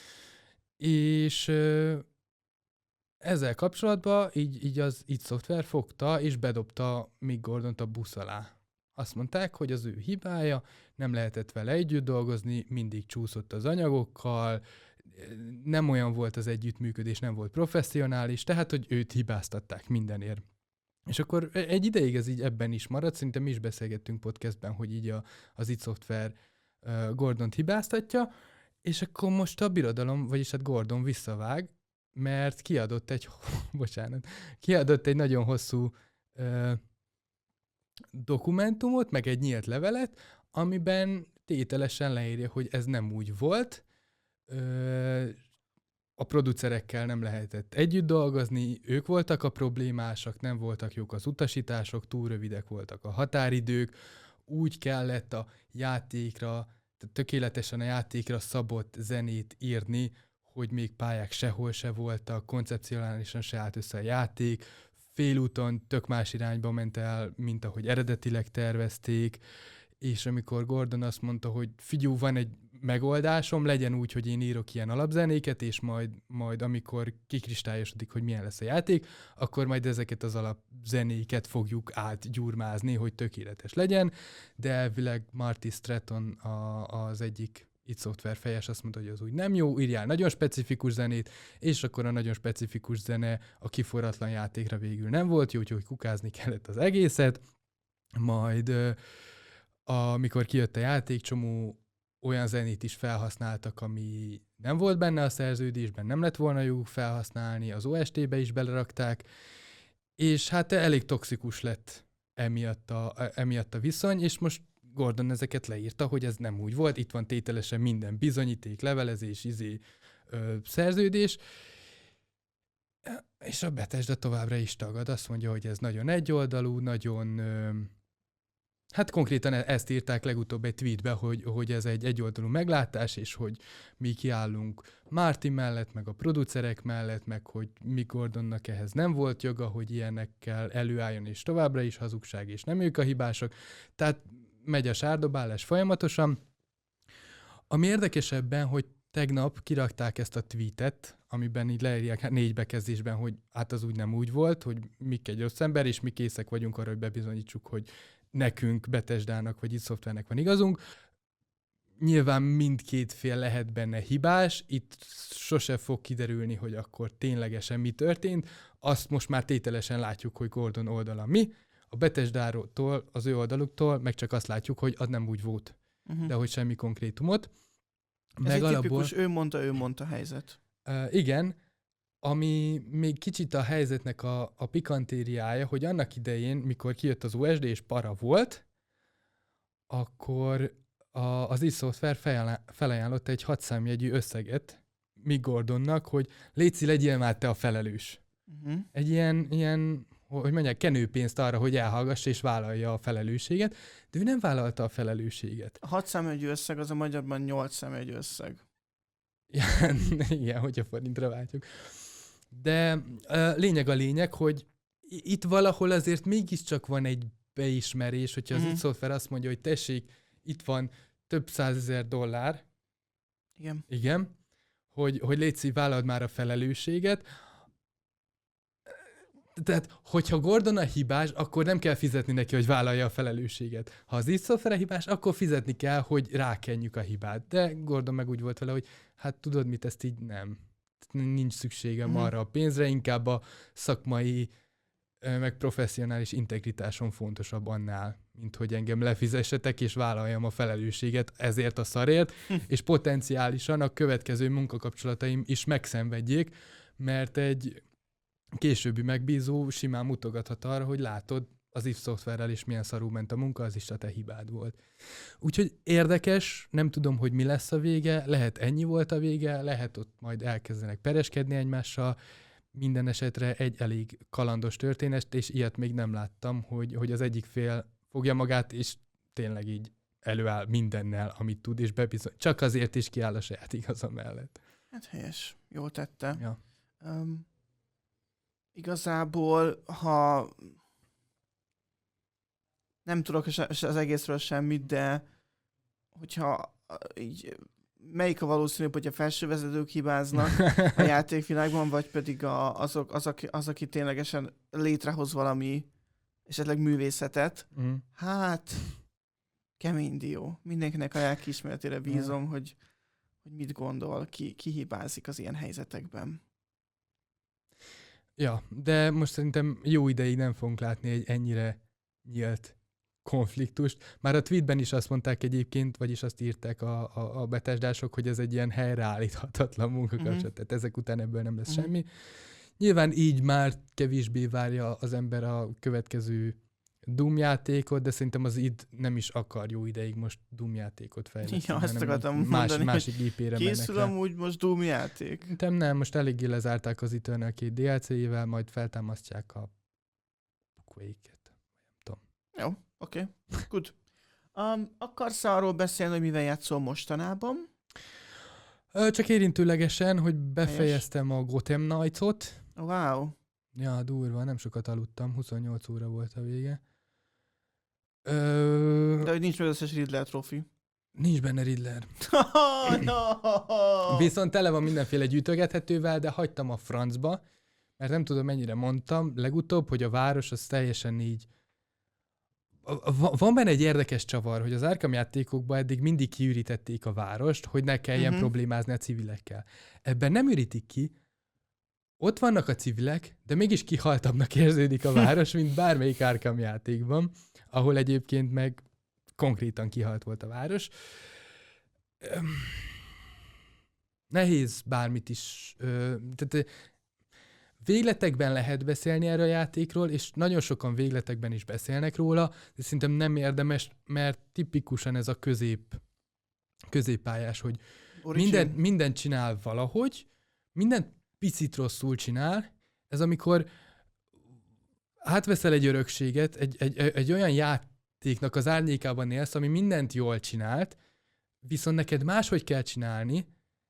És ö, ezzel kapcsolatban így, így az id Software fogta, és bedobta Mick Gordont a busz alá. Azt mondták, hogy az ő hibája, nem lehetett vele együtt dolgozni, mindig csúszott az anyagokkal, nem olyan volt az együttműködés, nem volt professzionális, tehát, hogy őt hibáztatták mindenért. És akkor egy ideig ez így ebben is maradt, szerintem mi is beszélgettünk podcastben, hogy így a, az id Software uh, Gordont hibáztatja, és akkor most a birodalom, vagyis hát Gordon visszavág, mert kiadott egy, bocsánat, kiadott egy nagyon hosszú uh, dokumentumot, meg egy nyílt levelet, amiben tételesen leírja, hogy ez nem úgy volt, uh, a producerekkel nem lehetett együtt dolgozni, ők voltak a problémásak, nem voltak jók az utasítások, túl rövidek voltak a határidők, úgy kellett a játékra, tökéletesen a játékra szabott zenét írni, hogy még pályák sehol se voltak, koncepcionálisan se állt össze a játék, félúton tök más irányba ment el, mint ahogy eredetileg tervezték, és amikor Gordon azt mondta, hogy figyú, van egy megoldásom, legyen úgy, hogy én írok ilyen alapzenéket, és majd, majd amikor kikristályosodik, hogy milyen lesz a játék, akkor majd ezeket az alapzenéket fogjuk átgyurmázni, hogy tökéletes legyen, de elvileg Marty Stratton a, az egyik id Software fejes azt mondta, hogy az úgy nem jó, írjál nagyon specifikus zenét, és akkor a nagyon specifikus zene a kiforratlan játékra végül nem volt jó, úgyhogy kukázni kellett az egészet, majd amikor kijött a játék, csomó olyan zenét is felhasználtak, ami nem volt benne a szerződésben, nem lett volna jó felhasználni, az o es té-be is belerakták, és hát elég toxikus lett emiatt a, emiatt a viszony, és most Gordon ezeket leírta, hogy ez nem úgy volt, itt van tételesen minden bizonyíték, levelezés, izé, ö, szerződés, és a Bethesda továbbra is tagad, azt mondja, hogy ez nagyon egyoldalú, nagyon... Ö, Hát konkrétan ezt írták legutóbb egy tweetbe, hogy, hogy ez egy egyoldalú meglátás, és hogy mi kiállunk Marty mellett, meg a producerek mellett, meg hogy Mick Gordonnak ehhez nem volt joga, hogy ilyenekkel előálljon, és továbbra is hazugság, és nem ők a hibások. Tehát megy a sárdobálás folyamatosan. Ami érdekesebben, hogy tegnap kirakták ezt a tweetet, amiben így leírják négy bekezdésben, hogy hát az úgy nem úgy volt, hogy Mick egy rossz ember, és mi készek vagyunk arra, hogy bebizonyítsuk, hogy nekünk, Bethesdának vagy id Software-nek van igazunk. Nyilván mindkét fél lehet benne hibás, itt sose fog kiderülni, hogy akkor ténylegesen mi történt. Azt most már tételesen látjuk, hogy Gordon oldala mi, a Bethesdától, az ő oldaluktól, meg csak azt látjuk, hogy az nem úgy volt, uh-huh. de hogy semmi konkrétumot. Ez meg egy alapból, tipikus ő mondta, ő mondta helyzet. Uh, igen, ami még kicsit a helyzetnek a, a pikantériája, hogy annak idején, mikor kijött az o es dé és para volt, akkor a, az id Software felajánlott egy hat számjegyű összeget Mick Gordonnak, hogy létszi, legyél már te a felelős. Uh-huh. Egy ilyen, ilyen, hogy mondják, kenőpénzt arra, hogy elhallgassa és vállalja a felelősséget, de ő nem vállalta a felelősséget. A hat számjegyű összeg az a magyarban nyolc számjegyű összeg. Igen, hogyha forintra váltjuk. De uh, lényeg a lényeg, hogy itt valahol azért mégiscsak van egy beismerés, hogyha az uh-huh. id Software azt mondja, hogy tessék, itt van több százezer dollár. Igen. Igen. Hogy, hogy létszik, vállald már a felelősséget. Tehát, hogyha Gordon a hibás, akkor nem kell fizetni neki, hogy vállalja a felelősséget. Ha az id Software hibás, akkor fizetni kell, hogy rákenjük a hibát. De Gordon meg úgy volt vele, hogy hát tudod mit, ezt így nem. Nincs szükségem mm. arra a pénzre, inkább a szakmai, meg professzionális integritáson fontosabb annál, mint hogy engem lefizessetek és vállaljam a felelősséget ezért a szarért, hm. és potenciálisan a következő munkakapcsolataim is megszenvedjék, mert egy későbbi megbízó simán mutogathat arra, hogy látod, az id Software-rel is milyen szarul ment a munka, az is a te hibád volt. Úgyhogy érdekes, nem tudom, hogy mi lesz a vége, lehet ennyi volt a vége, lehet ott majd elkezdenek pereskedni egymással, minden esetre egy elég kalandos történet, és ilyet még nem láttam, hogy, hogy az egyik fél fogja magát, és tényleg így előáll mindennel, amit tud, és bebizony, csak azért is kiáll a saját igaza mellett. Hát helyes. Jól tette. Ja. Um, igazából, ha nem tudok az egészről semmit, de hogyha így, melyik a valószínűbb, hogy a felső vezetők hibáznak a játékvilágban, vagy pedig a, azok, az, aki, az, aki ténylegesen létrehoz valami esetleg művészetet. Mm. Hát, kemény dió. Mindenkinek a lelkiismeretére bízom, mm. hogy, hogy mit gondol, ki, ki hibázik az ilyen helyzetekben. Ja, de most szerintem jó ideig nem fogunk látni egy ennyire nyílt konfliktust. Már a tweetben is azt mondták egyébként, vagyis azt írták a, a, a betesdások, hogy ez egy ilyen helyreállíthatatlan munkakapcsolat, uh-huh. tehát ezek után ebből nem lesz uh-huh. semmi. Nyilván így már kevésbé várja az ember a következő Doom játékot, de szerintem az id nem is akar jó ideig most Doom játékot fejleszteni. Ja, azt akartam más, mondani, másik gépére mennek készül amúgy most Doom játék? Szerintem nem, most eléggé lezárták az Eternal két dé el cé-jével, majd feltámasztják a Quake-et. Nem tudom. Jó, oké. Okay. Good. Um, akarsz arról beszélni, hogy mivel játszol mostanában? Csak érintőlegesen, hogy befejeztem Helyes. a Gotham Knights-ot. Wow. Ja, durva, nem sokat aludtam, huszonnyolc óra volt a vége. Ö... De hogy nincs meg összes Riddler trófi. Nincs benne Riddler. Viszont tele van mindenféle gyűjtögethetővel, de hagytam a francba, mert nem tudom mennyire mondtam legutóbb, hogy a város az teljesen így... Van benne egy érdekes csavar, hogy az Arkham játékokban eddig mindig kiürítették a várost, hogy ne kelljen uh-huh. problémázni a civilekkel. Ebben nem ürítik ki, ott vannak a civilek, de mégis kihaltabbnak érződik a város, mint bármelyik Arkham játékban, ahol egyébként meg konkrétan kihalt volt a város. Nehéz bármit is... Tehát végletekben lehet beszélni erről a játékról, és nagyon sokan végletekben is beszélnek róla, de szerintem nem érdemes, mert tipikusan ez a közép, középpályás, hogy minden, mindent csinál valahogy, mindent picit rosszul csinál. Ez amikor átveszel egy örökséget, egy, egy, egy olyan játéknak az árnyékában élsz, ami mindent jól csinált, viszont neked máshogy kell csinálni,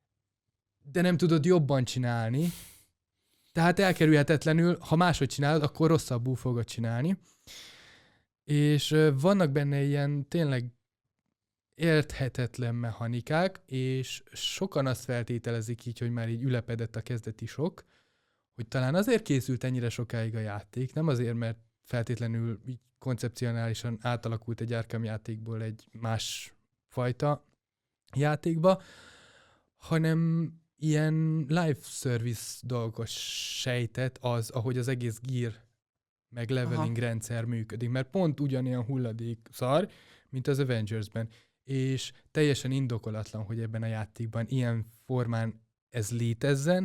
de nem tudod jobban csinálni, tehát elkerülhetetlenül, ha máshogy csinálod, akkor rosszabbul fogod csinálni. És vannak benne ilyen tényleg érthetetlen mechanikák, és sokan azt feltételezik így, hogy már így ülepedett a kezdeti sok, hogy talán azért készült ennyire sokáig a játék, nem azért, mert feltétlenül így koncepcionálisan átalakult egy Arkham játékból egy más fajta játékba, hanem ilyen live service dolgos sejtett az, ahogy az egész gear meg leveling Aha. rendszer működik, mert pont ugyanilyen hulladék szar, mint az Avengersben, és teljesen indokolatlan, hogy ebben a játékban ilyen formán ez létezzen,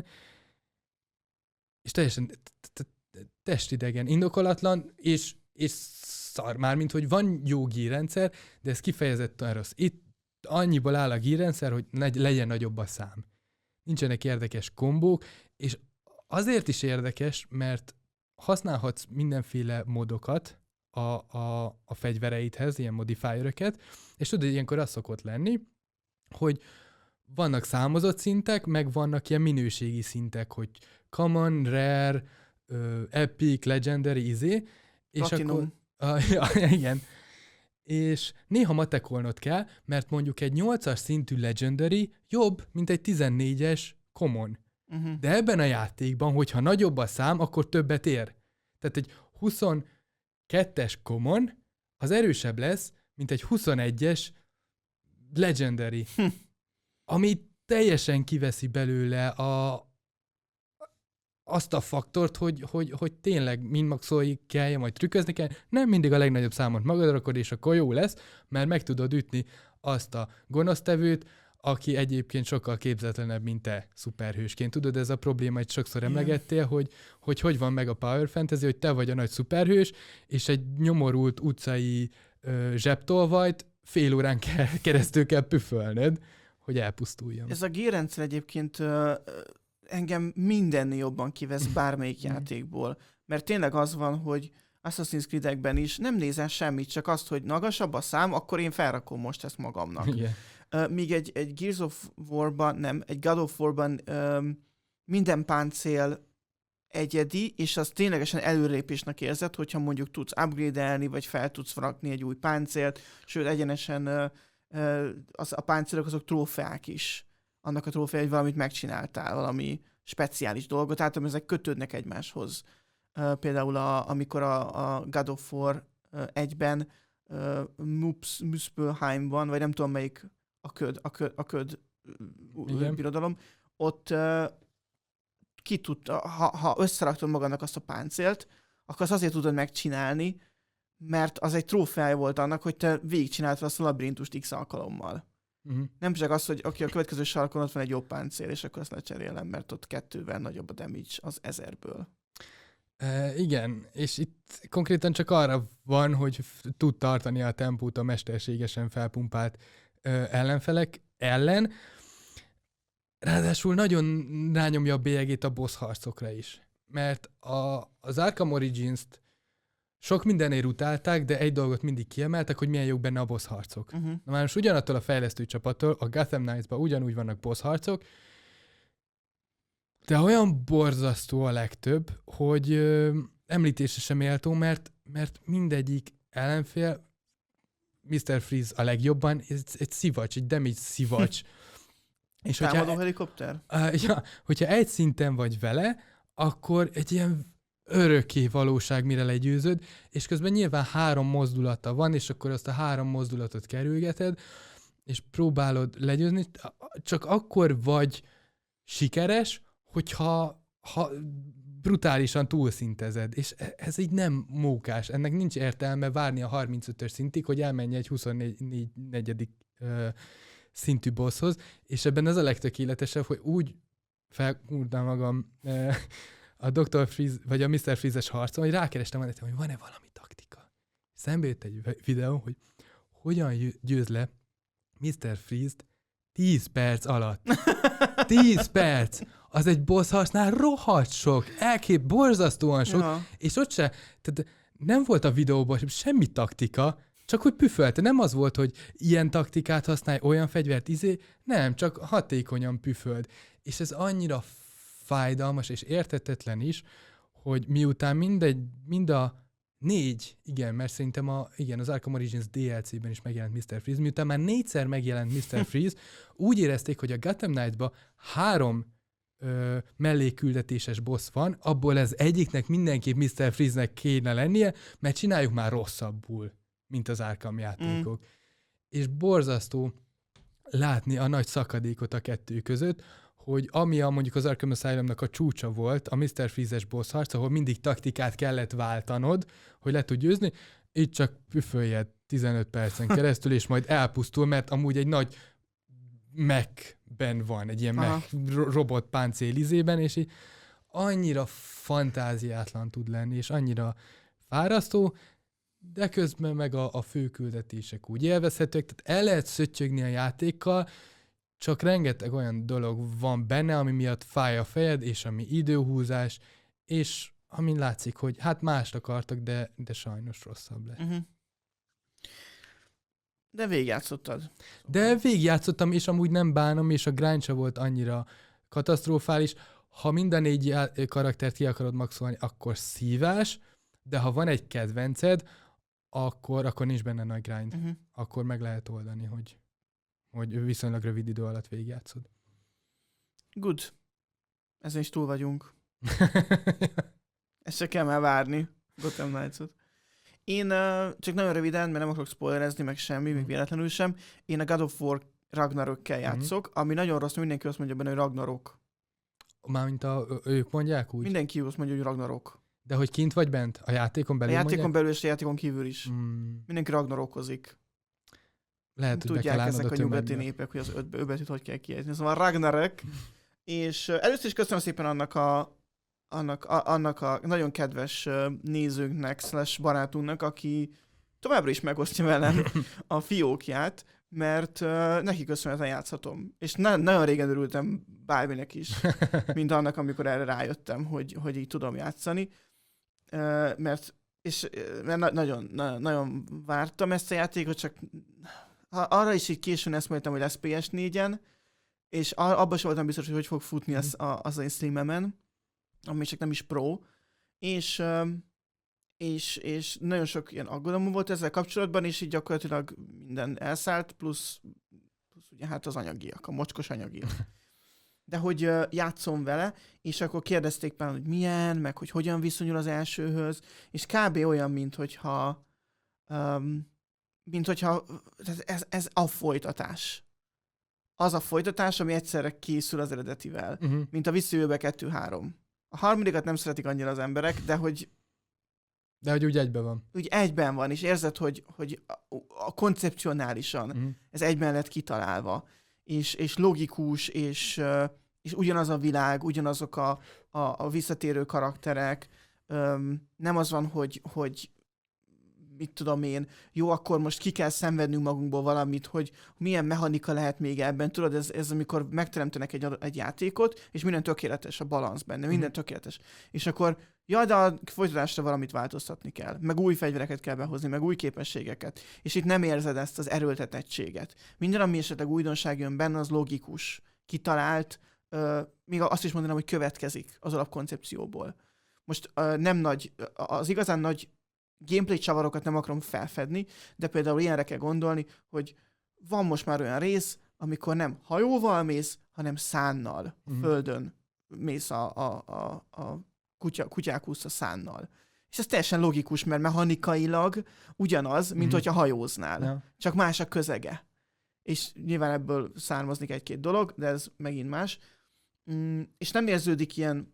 és teljesen testidegen, indokolatlan, és, és szar már, mint hogy van jó gear rendszer, de ez kifejezetten rossz. Itt annyiból áll a gear rendszer, hogy legyen nagyobb a szám. Nincsenek érdekes kombók, és azért is érdekes, mert használhatsz mindenféle modokat a, a, a fegyvereidhez, ilyen modifieröket, és tudod, ilyenkor az szokott lenni, hogy vannak számozott szintek, meg vannak ilyen minőségi szintek, hogy common, rare, uh, epic, legendary, izé, és Platinum. akkor... Uh, ja, igen. És néha matekolnod kell, mert mondjuk egy nyolcas szintű legendary jobb, mint egy tizennégyes common. Uh-huh. De ebben a játékban, hogyha nagyobb a szám, akkor többet ér. Tehát egy huszonkettes common az erősebb lesz, mint egy huszonegyes legendary. Hm. Ami teljesen kiveszi belőle a, azt a faktort, hogy, hogy, hogy tényleg mindmaxolni kell, majd trükközni kell, nem mindig a legnagyobb számot magadra rakod, és akkor jó lesz, mert meg tudod ütni azt a gonosztevőt, aki egyébként sokkal képzetlenebb, mint te szuperhősként. Tudod, ez a probléma, hogy sokszor emlegettél, hogy, hogy hogy van meg a Power Fantasy, hogy te vagy a nagy szuperhős, és egy nyomorult utcai ö, zsebtolvajt fél órán keresztül kell püfölnöd, hogy elpusztuljon. Ez a gear-rendszer egyébként ö, engem mindennél jobban kivesz bármelyik játékból. Mert tényleg az van, hogy Assassin's Creed-ekben is nem nézel semmit, csak azt, hogy magasabb a szám, akkor én felrakom most ezt magamnak. Igen. Uh, míg egy, egy Gears of War-ban, nem, egy God of War-ban um, minden páncél egyedi, és az ténylegesen előrépésnek érzed, hogyha mondjuk tudsz upgrade-elni, vagy fel tudsz rakni egy új páncélt, sőt, egyenesen uh, uh, az, a páncélok azok trófeák is. Annak a trófea, hogy valamit megcsináltál, valami speciális dolgot, tehát ezek kötődnek egymáshoz. Uh, például a, amikor a, a God of War uh, egyben uh, Mups, Muspelheimban, vagy nem tudom melyik a köd, a köd, a köd uh, birodalom, ott uh, ki tudta, ha, ha összeraktad magadnak azt a páncélt, akkor azt azért tudod megcsinálni, mert az egy trófeája volt annak, hogy te végigcsináltad azt a labirintust X alkalommal. Uh-huh. Nem csak az, hogy aki a következő sarkon ott van egy jobb páncél, és akkor azt lecserélem, mert ott kettővel nagyobb a damage az ezerből. E, igen, és itt konkrétan csak arra van, hogy tud tartani a tempót a mesterségesen felpumpált ö, ellenfelek ellen. Ráadásul nagyon rányomja a bélyegét a boss harcokra is. Mert a, az Arkham Origins-t sok mindenért utálták, de egy dolgot mindig kiemeltek, hogy milyen jók benne a boss harcok. Uh-huh. Na már most ugyanattól a fejlesztő csapattól, a Gotham Knights-ban ugyanúgy vannak boss harcok, de olyan borzasztó a legtöbb, hogy ö, említésre sem méltó, mert, mert mindegyik ellenfél, miszter Freeze a legjobban, ez egy szivacs, egy damage szivacs. És támadó hogyha, helikopter? Uh, ja, hogyha egy szinten vagy vele, akkor egy ilyen örökké valóság, mire legyőzöd, és közben nyilván három mozdulata van, és akkor azt a három mozdulatot kerülgeted, és próbálod legyőzni, csak akkor vagy sikeres, hogyha ha brutálisan túlszintezed, és ez így nem mókás, ennek nincs értelme várni a harmincötös szintig, hogy elmenj egy huszonnegyedik uh, szintű bosshoz, és ebben az a legtökéletesebb, hogy úgy felkúrtam magam uh, a doktor Freeze, vagy a miszter Freeze-es harcon, hogy rákerestem, hogy van-e valami taktika. Szembe jött egy videó, hogy hogyan győz le miszter Freeze-t tíz perc alatt. tíz perc! Az egy boss harcnál rohadt sok, elkép borzasztóan sok, ja. És ott se, tehát nem volt a videóban semmi taktika, csak hogy püfölte. Nem az volt, hogy ilyen taktikát használj, olyan fegyvert izé, nem, csak hatékonyan püföld. És ez annyira fájdalmas és érthetetlen is, hogy miután mindegy, mind a négy, igen, mert szerintem a, igen, az Arkham Origins dé el cé-ben is megjelent miszter Freeze, miután már négyszer megjelent miszter Freeze, úgy érezték, hogy a Gotham Knights-ba három ö, mellékküldetéses boss van, abból ez egyiknek mindenképp miszter Freeze-nek kéne lennie, mert csináljuk már rosszabbul, mint az Arkham játékok. Mm. És borzasztó látni a nagy szakadékot a kettő között, hogy ami a, mondjuk az Arkham Asylumnak a csúcsa volt, a miszter Freeze-es boss harc, ahol mindig taktikát kellett váltanod, hogy le tud győzni, itt csak püföljed tizenöt percen keresztül, és majd elpusztul, mert amúgy egy nagy mech-ben van, egy ilyen mech robot páncélizében, és így annyira fantáziátlan tud lenni, és annyira fárasztó, de közben meg a, a főküldetések úgy élvezhetőek, tehát el lehet szöttyögni a játékkal, csak rengeteg olyan dolog van benne, ami miatt fáj a fejed, és ami időhúzás, és amin látszik, hogy hát mást akartak, de, de sajnos rosszabb lett. Uh-huh. De végigjátszottad. De végigjátszottam, és amúgy nem bánom, és a grind se volt annyira katasztrofális. Ha minden négy karaktert ki akarod maxolni, akkor szívás, de ha van egy kedvenced, akkor, akkor nincs benne nagy grind. Uh-huh. Akkor meg lehet oldani, hogy hogy viszonylag rövid idő alatt végigjátszod. Good. Ezen is túl vagyunk. Ezt se kell már várni, Gotham Knights-ot. Én uh, csak nagyon röviden, mert nem akarok spoilerezni, meg semmi, még véletlenül sem. Én a God of War Ragnarökkel játszok, mm-hmm. ami nagyon rossz, mindenki azt mondja benne, hogy Ragnarok. Mármint a, ők mondják úgy? Mindenki azt mondja, hogy Ragnarok. De hogy kint vagy bent? A játékon belül A játékon mondják? belül és a játékon kívül is. Mm. Mindenki Ragnarokozik. Lehet, hogy tudják ezek a, a nyugati népek, hogy az öt betűt hogy kell kiejteni. Szóval Ragnarök. És először is köszönöm szépen annak a, annak, a, annak a nagyon kedves nézőnknek, slash barátunknak, aki továbbra is megosztja velem a fiókját, mert uh, neki köszönhetően játszhatom. És na- nagyon régen örültem bárminek is, mint annak, amikor erre rájöttem, hogy, hogy így tudom játszani. Uh, mert és mert na- nagyon, na- nagyon vártam ezt a játékot, csak arra is így későn eszméltem, hogy lesz pé es négyen, és abban sem voltam biztos, hogy hogy fog futni az, a, az én streamemen, ami csak nem is pro, és, és, és nagyon sok ilyen aggodalom volt ezzel kapcsolatban, és így gyakorlatilag minden elszállt, plusz, plusz ugye hát az anyagiak, a mocskos anyagiak. De hogy uh, játszom vele, és akkor kérdezték például, hogy milyen, meg hogy hogyan viszonyul az elsőhöz, és kb. Olyan, mint hogyha um, mint hogyha ez, ez a folytatás. Az a folytatás, ami egyszerre készül az eredetivel, uh-huh. mint a Visszajövőbe kettő három. A harmadikat nem szeretik annyira az emberek, de hogy de hogy úgy egyben van. Úgy egyben van, és érzed, hogy, hogy a, a koncepcionálisan uh-huh. ez egyben lett kitalálva, és, és logikus, és, és ugyanaz a világ, ugyanazok a, a, a visszatérő karakterek. Öm, nem az van, hogy, hogy mit tudom én, jó, akkor most ki kell szenvednünk magunkból valamit, hogy milyen mechanika lehet még ebben. Tudod, ez, ez amikor megteremtenek egy, egy játékot, és minden tökéletes, a balansz benne, minden mm. tökéletes. És akkor, ja, de a folytatásra valamit változtatni kell, meg új fegyvereket kell behozni, meg új képességeket. És itt nem érzed ezt az erőltetettséget. Minden, ami esetleg újdonság jön benne, az logikus, kitalált, uh, még azt is mondanám, hogy következik az alapkoncepcióból. Most uh, nem nagy, az igazán nagy gameplay csavarokat nem akarom felfedni, de például ilyenre kell gondolni, hogy van most már olyan rész, amikor nem hajóval mész, hanem szánnal, mm. földön mész a, a, a, a kutya, kutyákúsz a szánnal. És ez teljesen logikus, mert mechanikailag ugyanaz, mint mm. hogyha hajóznál. Yeah. Csak más a közege. És nyilván ebből származnik egy-két dolog, de ez megint más. Mm, és nem érződik ilyen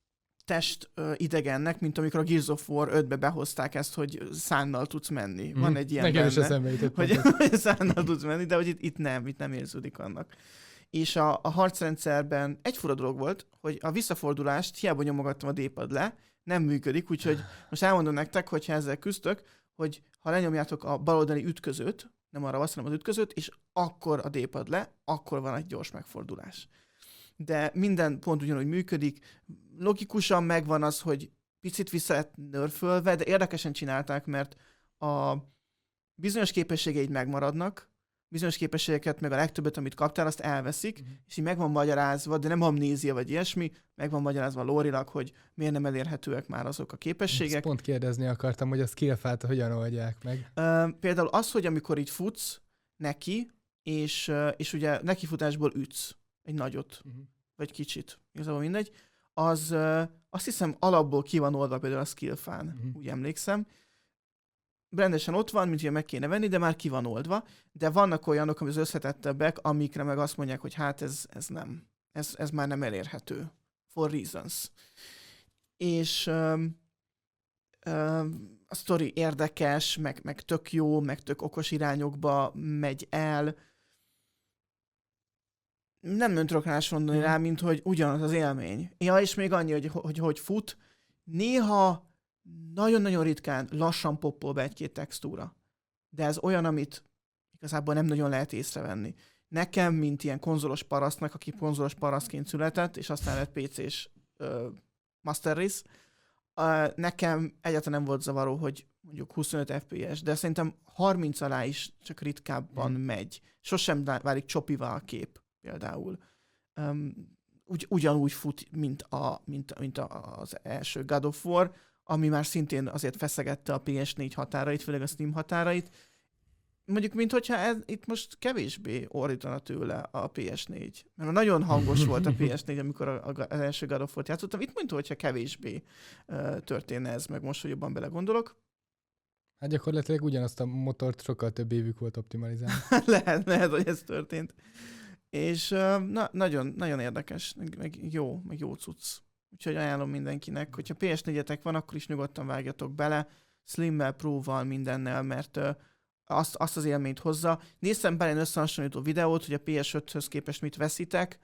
test uh, idegennek, mint amikor a Gears of War ötbe behozták ezt, hogy szánnal tudsz menni. Mm. Van egy ilyen Nekem benne, is eszembe jutott, hogy szánnal tudsz menni, de hogy itt, itt nem, itt nem érződik annak. És a, a harcrendszerben egy fura dolog volt, hogy a visszafordulást hiába nyomogattam a D-pad le, nem működik, úgyhogy most elmondom nektek, hogyha ezzel küzdök, hogy ha lenyomjátok a baloldali ütközőt, nem arra azt, hanem az ütközőt, és akkor a D-pad le, akkor van egy gyors megfordulás. De minden pont ugyanúgy működik. Logikusan megvan az, hogy picit vissza lett nörfölve, de érdekesen csinálták, mert a bizonyos képességeid megmaradnak, bizonyos képességeket, meg a legtöbbet, amit kaptál, azt elveszik, uh-huh. és így meg van magyarázva, de nem amnézia vagy ilyesmi, meg van magyarázva lórilag, hogy miért nem elérhetőek már azok a képességek. Ezt pont kérdezni akartam, hogy a skillfát hogyan oldják meg. Uh, például az, hogy amikor így futsz neki, és, uh, és ugye nekifutásból ütsz egy nagyot, uh-huh. vagy kicsit, igazából mindegy, az uh, azt hiszem alapból ki van oldva például a skillfán, uh-huh. úgy emlékszem. Rendesen ott van, mint ugye meg kéne venni, de már ki van oldva, de vannak olyanok, ami az összetettebbek, amikre meg azt mondják, hogy hát ez, ez nem, ez, ez már nem elérhető. For reasons. És um, um, a sztori érdekes, meg, meg tök jó, meg tök okos irányokba megy el. Nem nagyon tudok rá mondani rá, mint hogy ugyanaz az élmény. Ja, és még annyi, hogy hogy, hogy fut. Néha nagyon-nagyon ritkán lassan poppol be egy-két textúra. De ez olyan, amit igazából nem nagyon lehet észrevenni. Nekem, mint ilyen konzolos parasztnak, aki konzolos parasztként született, és aztán lett pé cés uh, Master Race, uh, nekem egyáltalán nem volt zavaró, hogy mondjuk huszonöt ef pé es, de szerintem harminc alá is csak ritkábban mm. megy. Sosem válik csopivá a kép például. Um, ugy, ugyanúgy fut, mint, a, mint, mint a, az első God of War, ami már szintén azért feszegette a pé es négy határait, főleg a Steam határait. Mondjuk, mint hogyha ez, itt most kevésbé ordítana tőle a pé es négy. Mert nagyon hangos volt a pé es négy, amikor a, a, az első God of War-t játszottam. Itt mondta, hogyha kevésbé uh, történne ez, meg most, hogy jobban belegondolok. Hát gyakorlatilag ugyanazt a motort sokkal több évük volt optimalizálni. lehet, lehet, hogy ez történt. És uh, na, nagyon, nagyon érdekes, meg jó, meg jó cucc. Úgyhogy ajánlom mindenkinek, hogyha pé es négyetek van, akkor is nyugodtan vágjatok bele, Slimmel, Pro-val, mindennel, mert uh, azt, azt az élményt hozza. Néztem bele egy összehasonlító videót, hogy a pé es öthöz képest mit veszitek.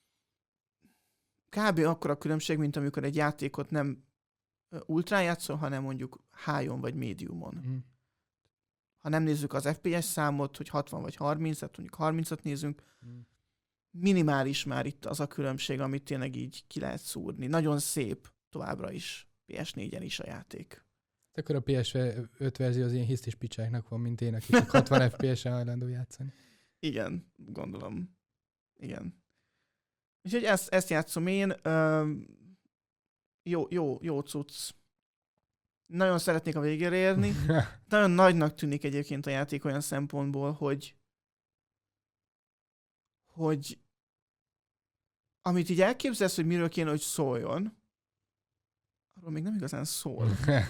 Kb. Akkora a különbség, mint amikor egy játékot nem ultrán játszol, hanem mondjuk high-on vagy mediumon. Mm. Ha nem nézzük az ef pé es számot, hogy hatvan vagy harminc, tehát mondjuk harmincat nézünk, mm. minimális már itt az a különbség, amit tényleg így ki lehet szúrni. Nagyon szép továbbra is pé es négyen is a játék. Akkor a pé es öt verzió az ilyen hisztis picsáknak van, mint én, aki csak hatvan ef pé es-en hajlandó játszani. Igen, gondolom. Igen. Úgyhogy ezt, ezt játszom én. Ö, jó, jó, jó cucc. Nagyon szeretnék a végére érni. Nagyon nagynak tűnik egyébként a játék olyan szempontból, hogy hogy amit így elképzelsz, hogy miről kéne, hogy szóljon, arról még nem igazán szól.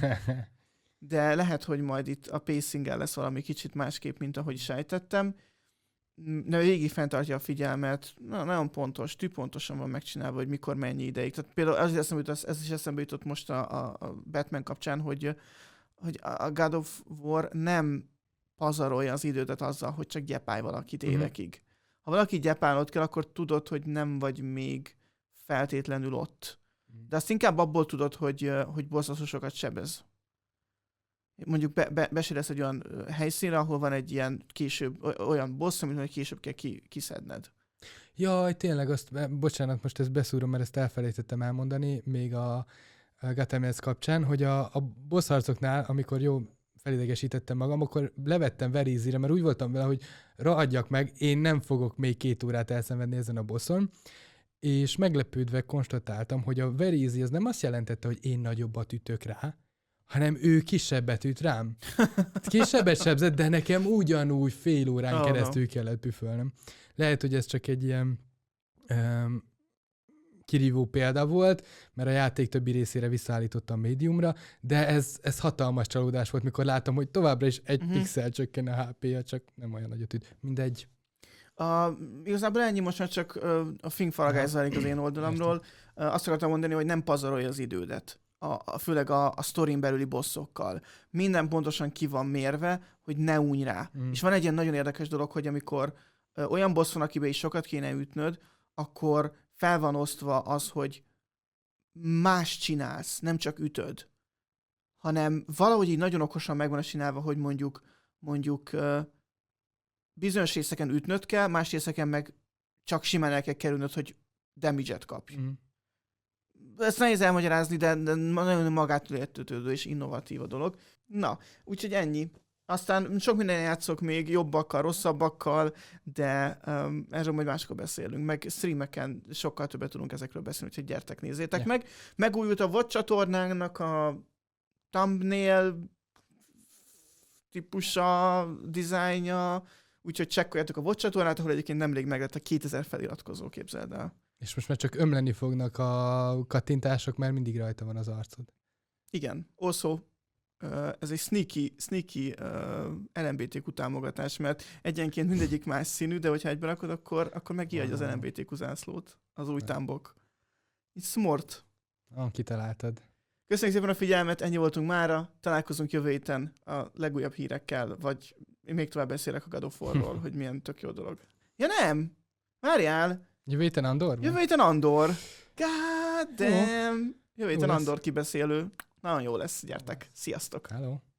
De lehet, hogy majd itt a pacing-el lesz valami kicsit másképp, mint ahogy sejtettem. De végig fenntartja a figyelmet, na, nagyon pontos, tűpontosan van megcsinálva, hogy mikor mennyi ideig. Tehát például az is eszembe jutott, ez is eszembe jutott most a, a Batman kapcsán, hogy, hogy a God of War nem pazarolja az idődet azzal, hogy csak gyepálj valakit évekig. Mm-hmm. Ha valaki gyepálnod kell, akkor tudod, hogy nem vagy még feltétlenül ott. De azt inkább abból tudod, hogy, hogy borzasztó sokat sebez. Mondjuk be, be, beséresz egy olyan helyszínre, ahol van egy ilyen később, olyan boss, amit majd később kell ki, kiszedned. Jaj, tényleg, azt, bocsánat, most ezt beszúrom, mert ezt elfelejtettem elmondani, még a, a Gotham Knights kapcsán, hogy a, a boss harcoknál, amikor jó felidegesítettem magam, akkor levettem Very Easy-re, mert úgy voltam vele, hogy raadjak meg, én nem fogok még két órát elszenvedni ezen a bosson, és meglepődve konstatáltam, hogy a Very Easy az nem azt jelentette, hogy én nagyobbat ütök rá, hanem ő kisebbet üt rám. Kisebbet sebzett, de nekem ugyanúgy fél órán oh, keresztül no. kellett püfölnöm. Lehet, hogy ez csak egy ilyen um, kirívó példa volt, mert a játék többi részére visszaállítottam médiumra, de ez, ez hatalmas csalódás volt, mikor láttam, hogy továbbra is egy uh-huh. pixel csökken a há pé-ja, csak nem olyan nagyot üt. Mindegy. Uh, igazából ennyi most már csak uh, a fingfalagáz zajlik az én oldalamról. Uh, azt akartam mondani, hogy nem pazarolja az idődet. A, a, főleg a, a sztorin belüli bosszokkal. Minden pontosan ki van mérve, hogy ne unj rá. Mm. És van egy ilyen nagyon érdekes dolog, hogy amikor ö, olyan boss van, akibe is sokat kéne ütnöd, akkor fel van osztva az, hogy más csinálsz, nem csak ütöd, hanem valahogy így nagyon okosan megvan csinálva, hogy mondjuk, mondjuk ö, bizonyos részeken ütnöd kell, más részeken meg csak simán el kell kerülnöd, hogy damage-et kapj. Mm. Ezt nehéz elmagyarázni, de nagyon magától értetődő és innovatív a dolog. Na, úgyhogy ennyi. Aztán sok minden játszok még jobbakkal, rosszabbakkal, de um, erről majd máskor beszélünk. Meg streameken sokkal többet tudunk ezekről beszélni, úgyhogy gyertek, nézzétek yeah. meg. Megújult a vé o dé csatornának a thumbnail típusa, dizájnja, úgyhogy csekkoljátok a vé o dé csatornát, ahol egyébként nemrég meglett a kétezer feliratkozó, képzeld el. És most már csak ömleni fognak a kattintások, mert mindig rajta van az arcod. Igen. Also, uh, ez egy sneaky, sneaky uh, el em bé té kú támogatás, mert egyenként mindegyik más színű, de hogyha egyben rakod, akkor, akkor megijedj az el em bé té kú zászlót, az új támbok. Így smart. Ah, kitaláltad. Köszönjük szépen a figyelmet, ennyi voltunk mára. Találkozunk jövő héten a legújabb hírekkel, vagy én még tovább beszélek a God of War-ról, hogy milyen tök jó dolog. Ja nem! Várjál! Jövő héten Andor? Jövő héten Andor. God damn! Jövő héten Andor kibeszélő. Nagyon jó lesz, gyertek. Sziasztok! Hello.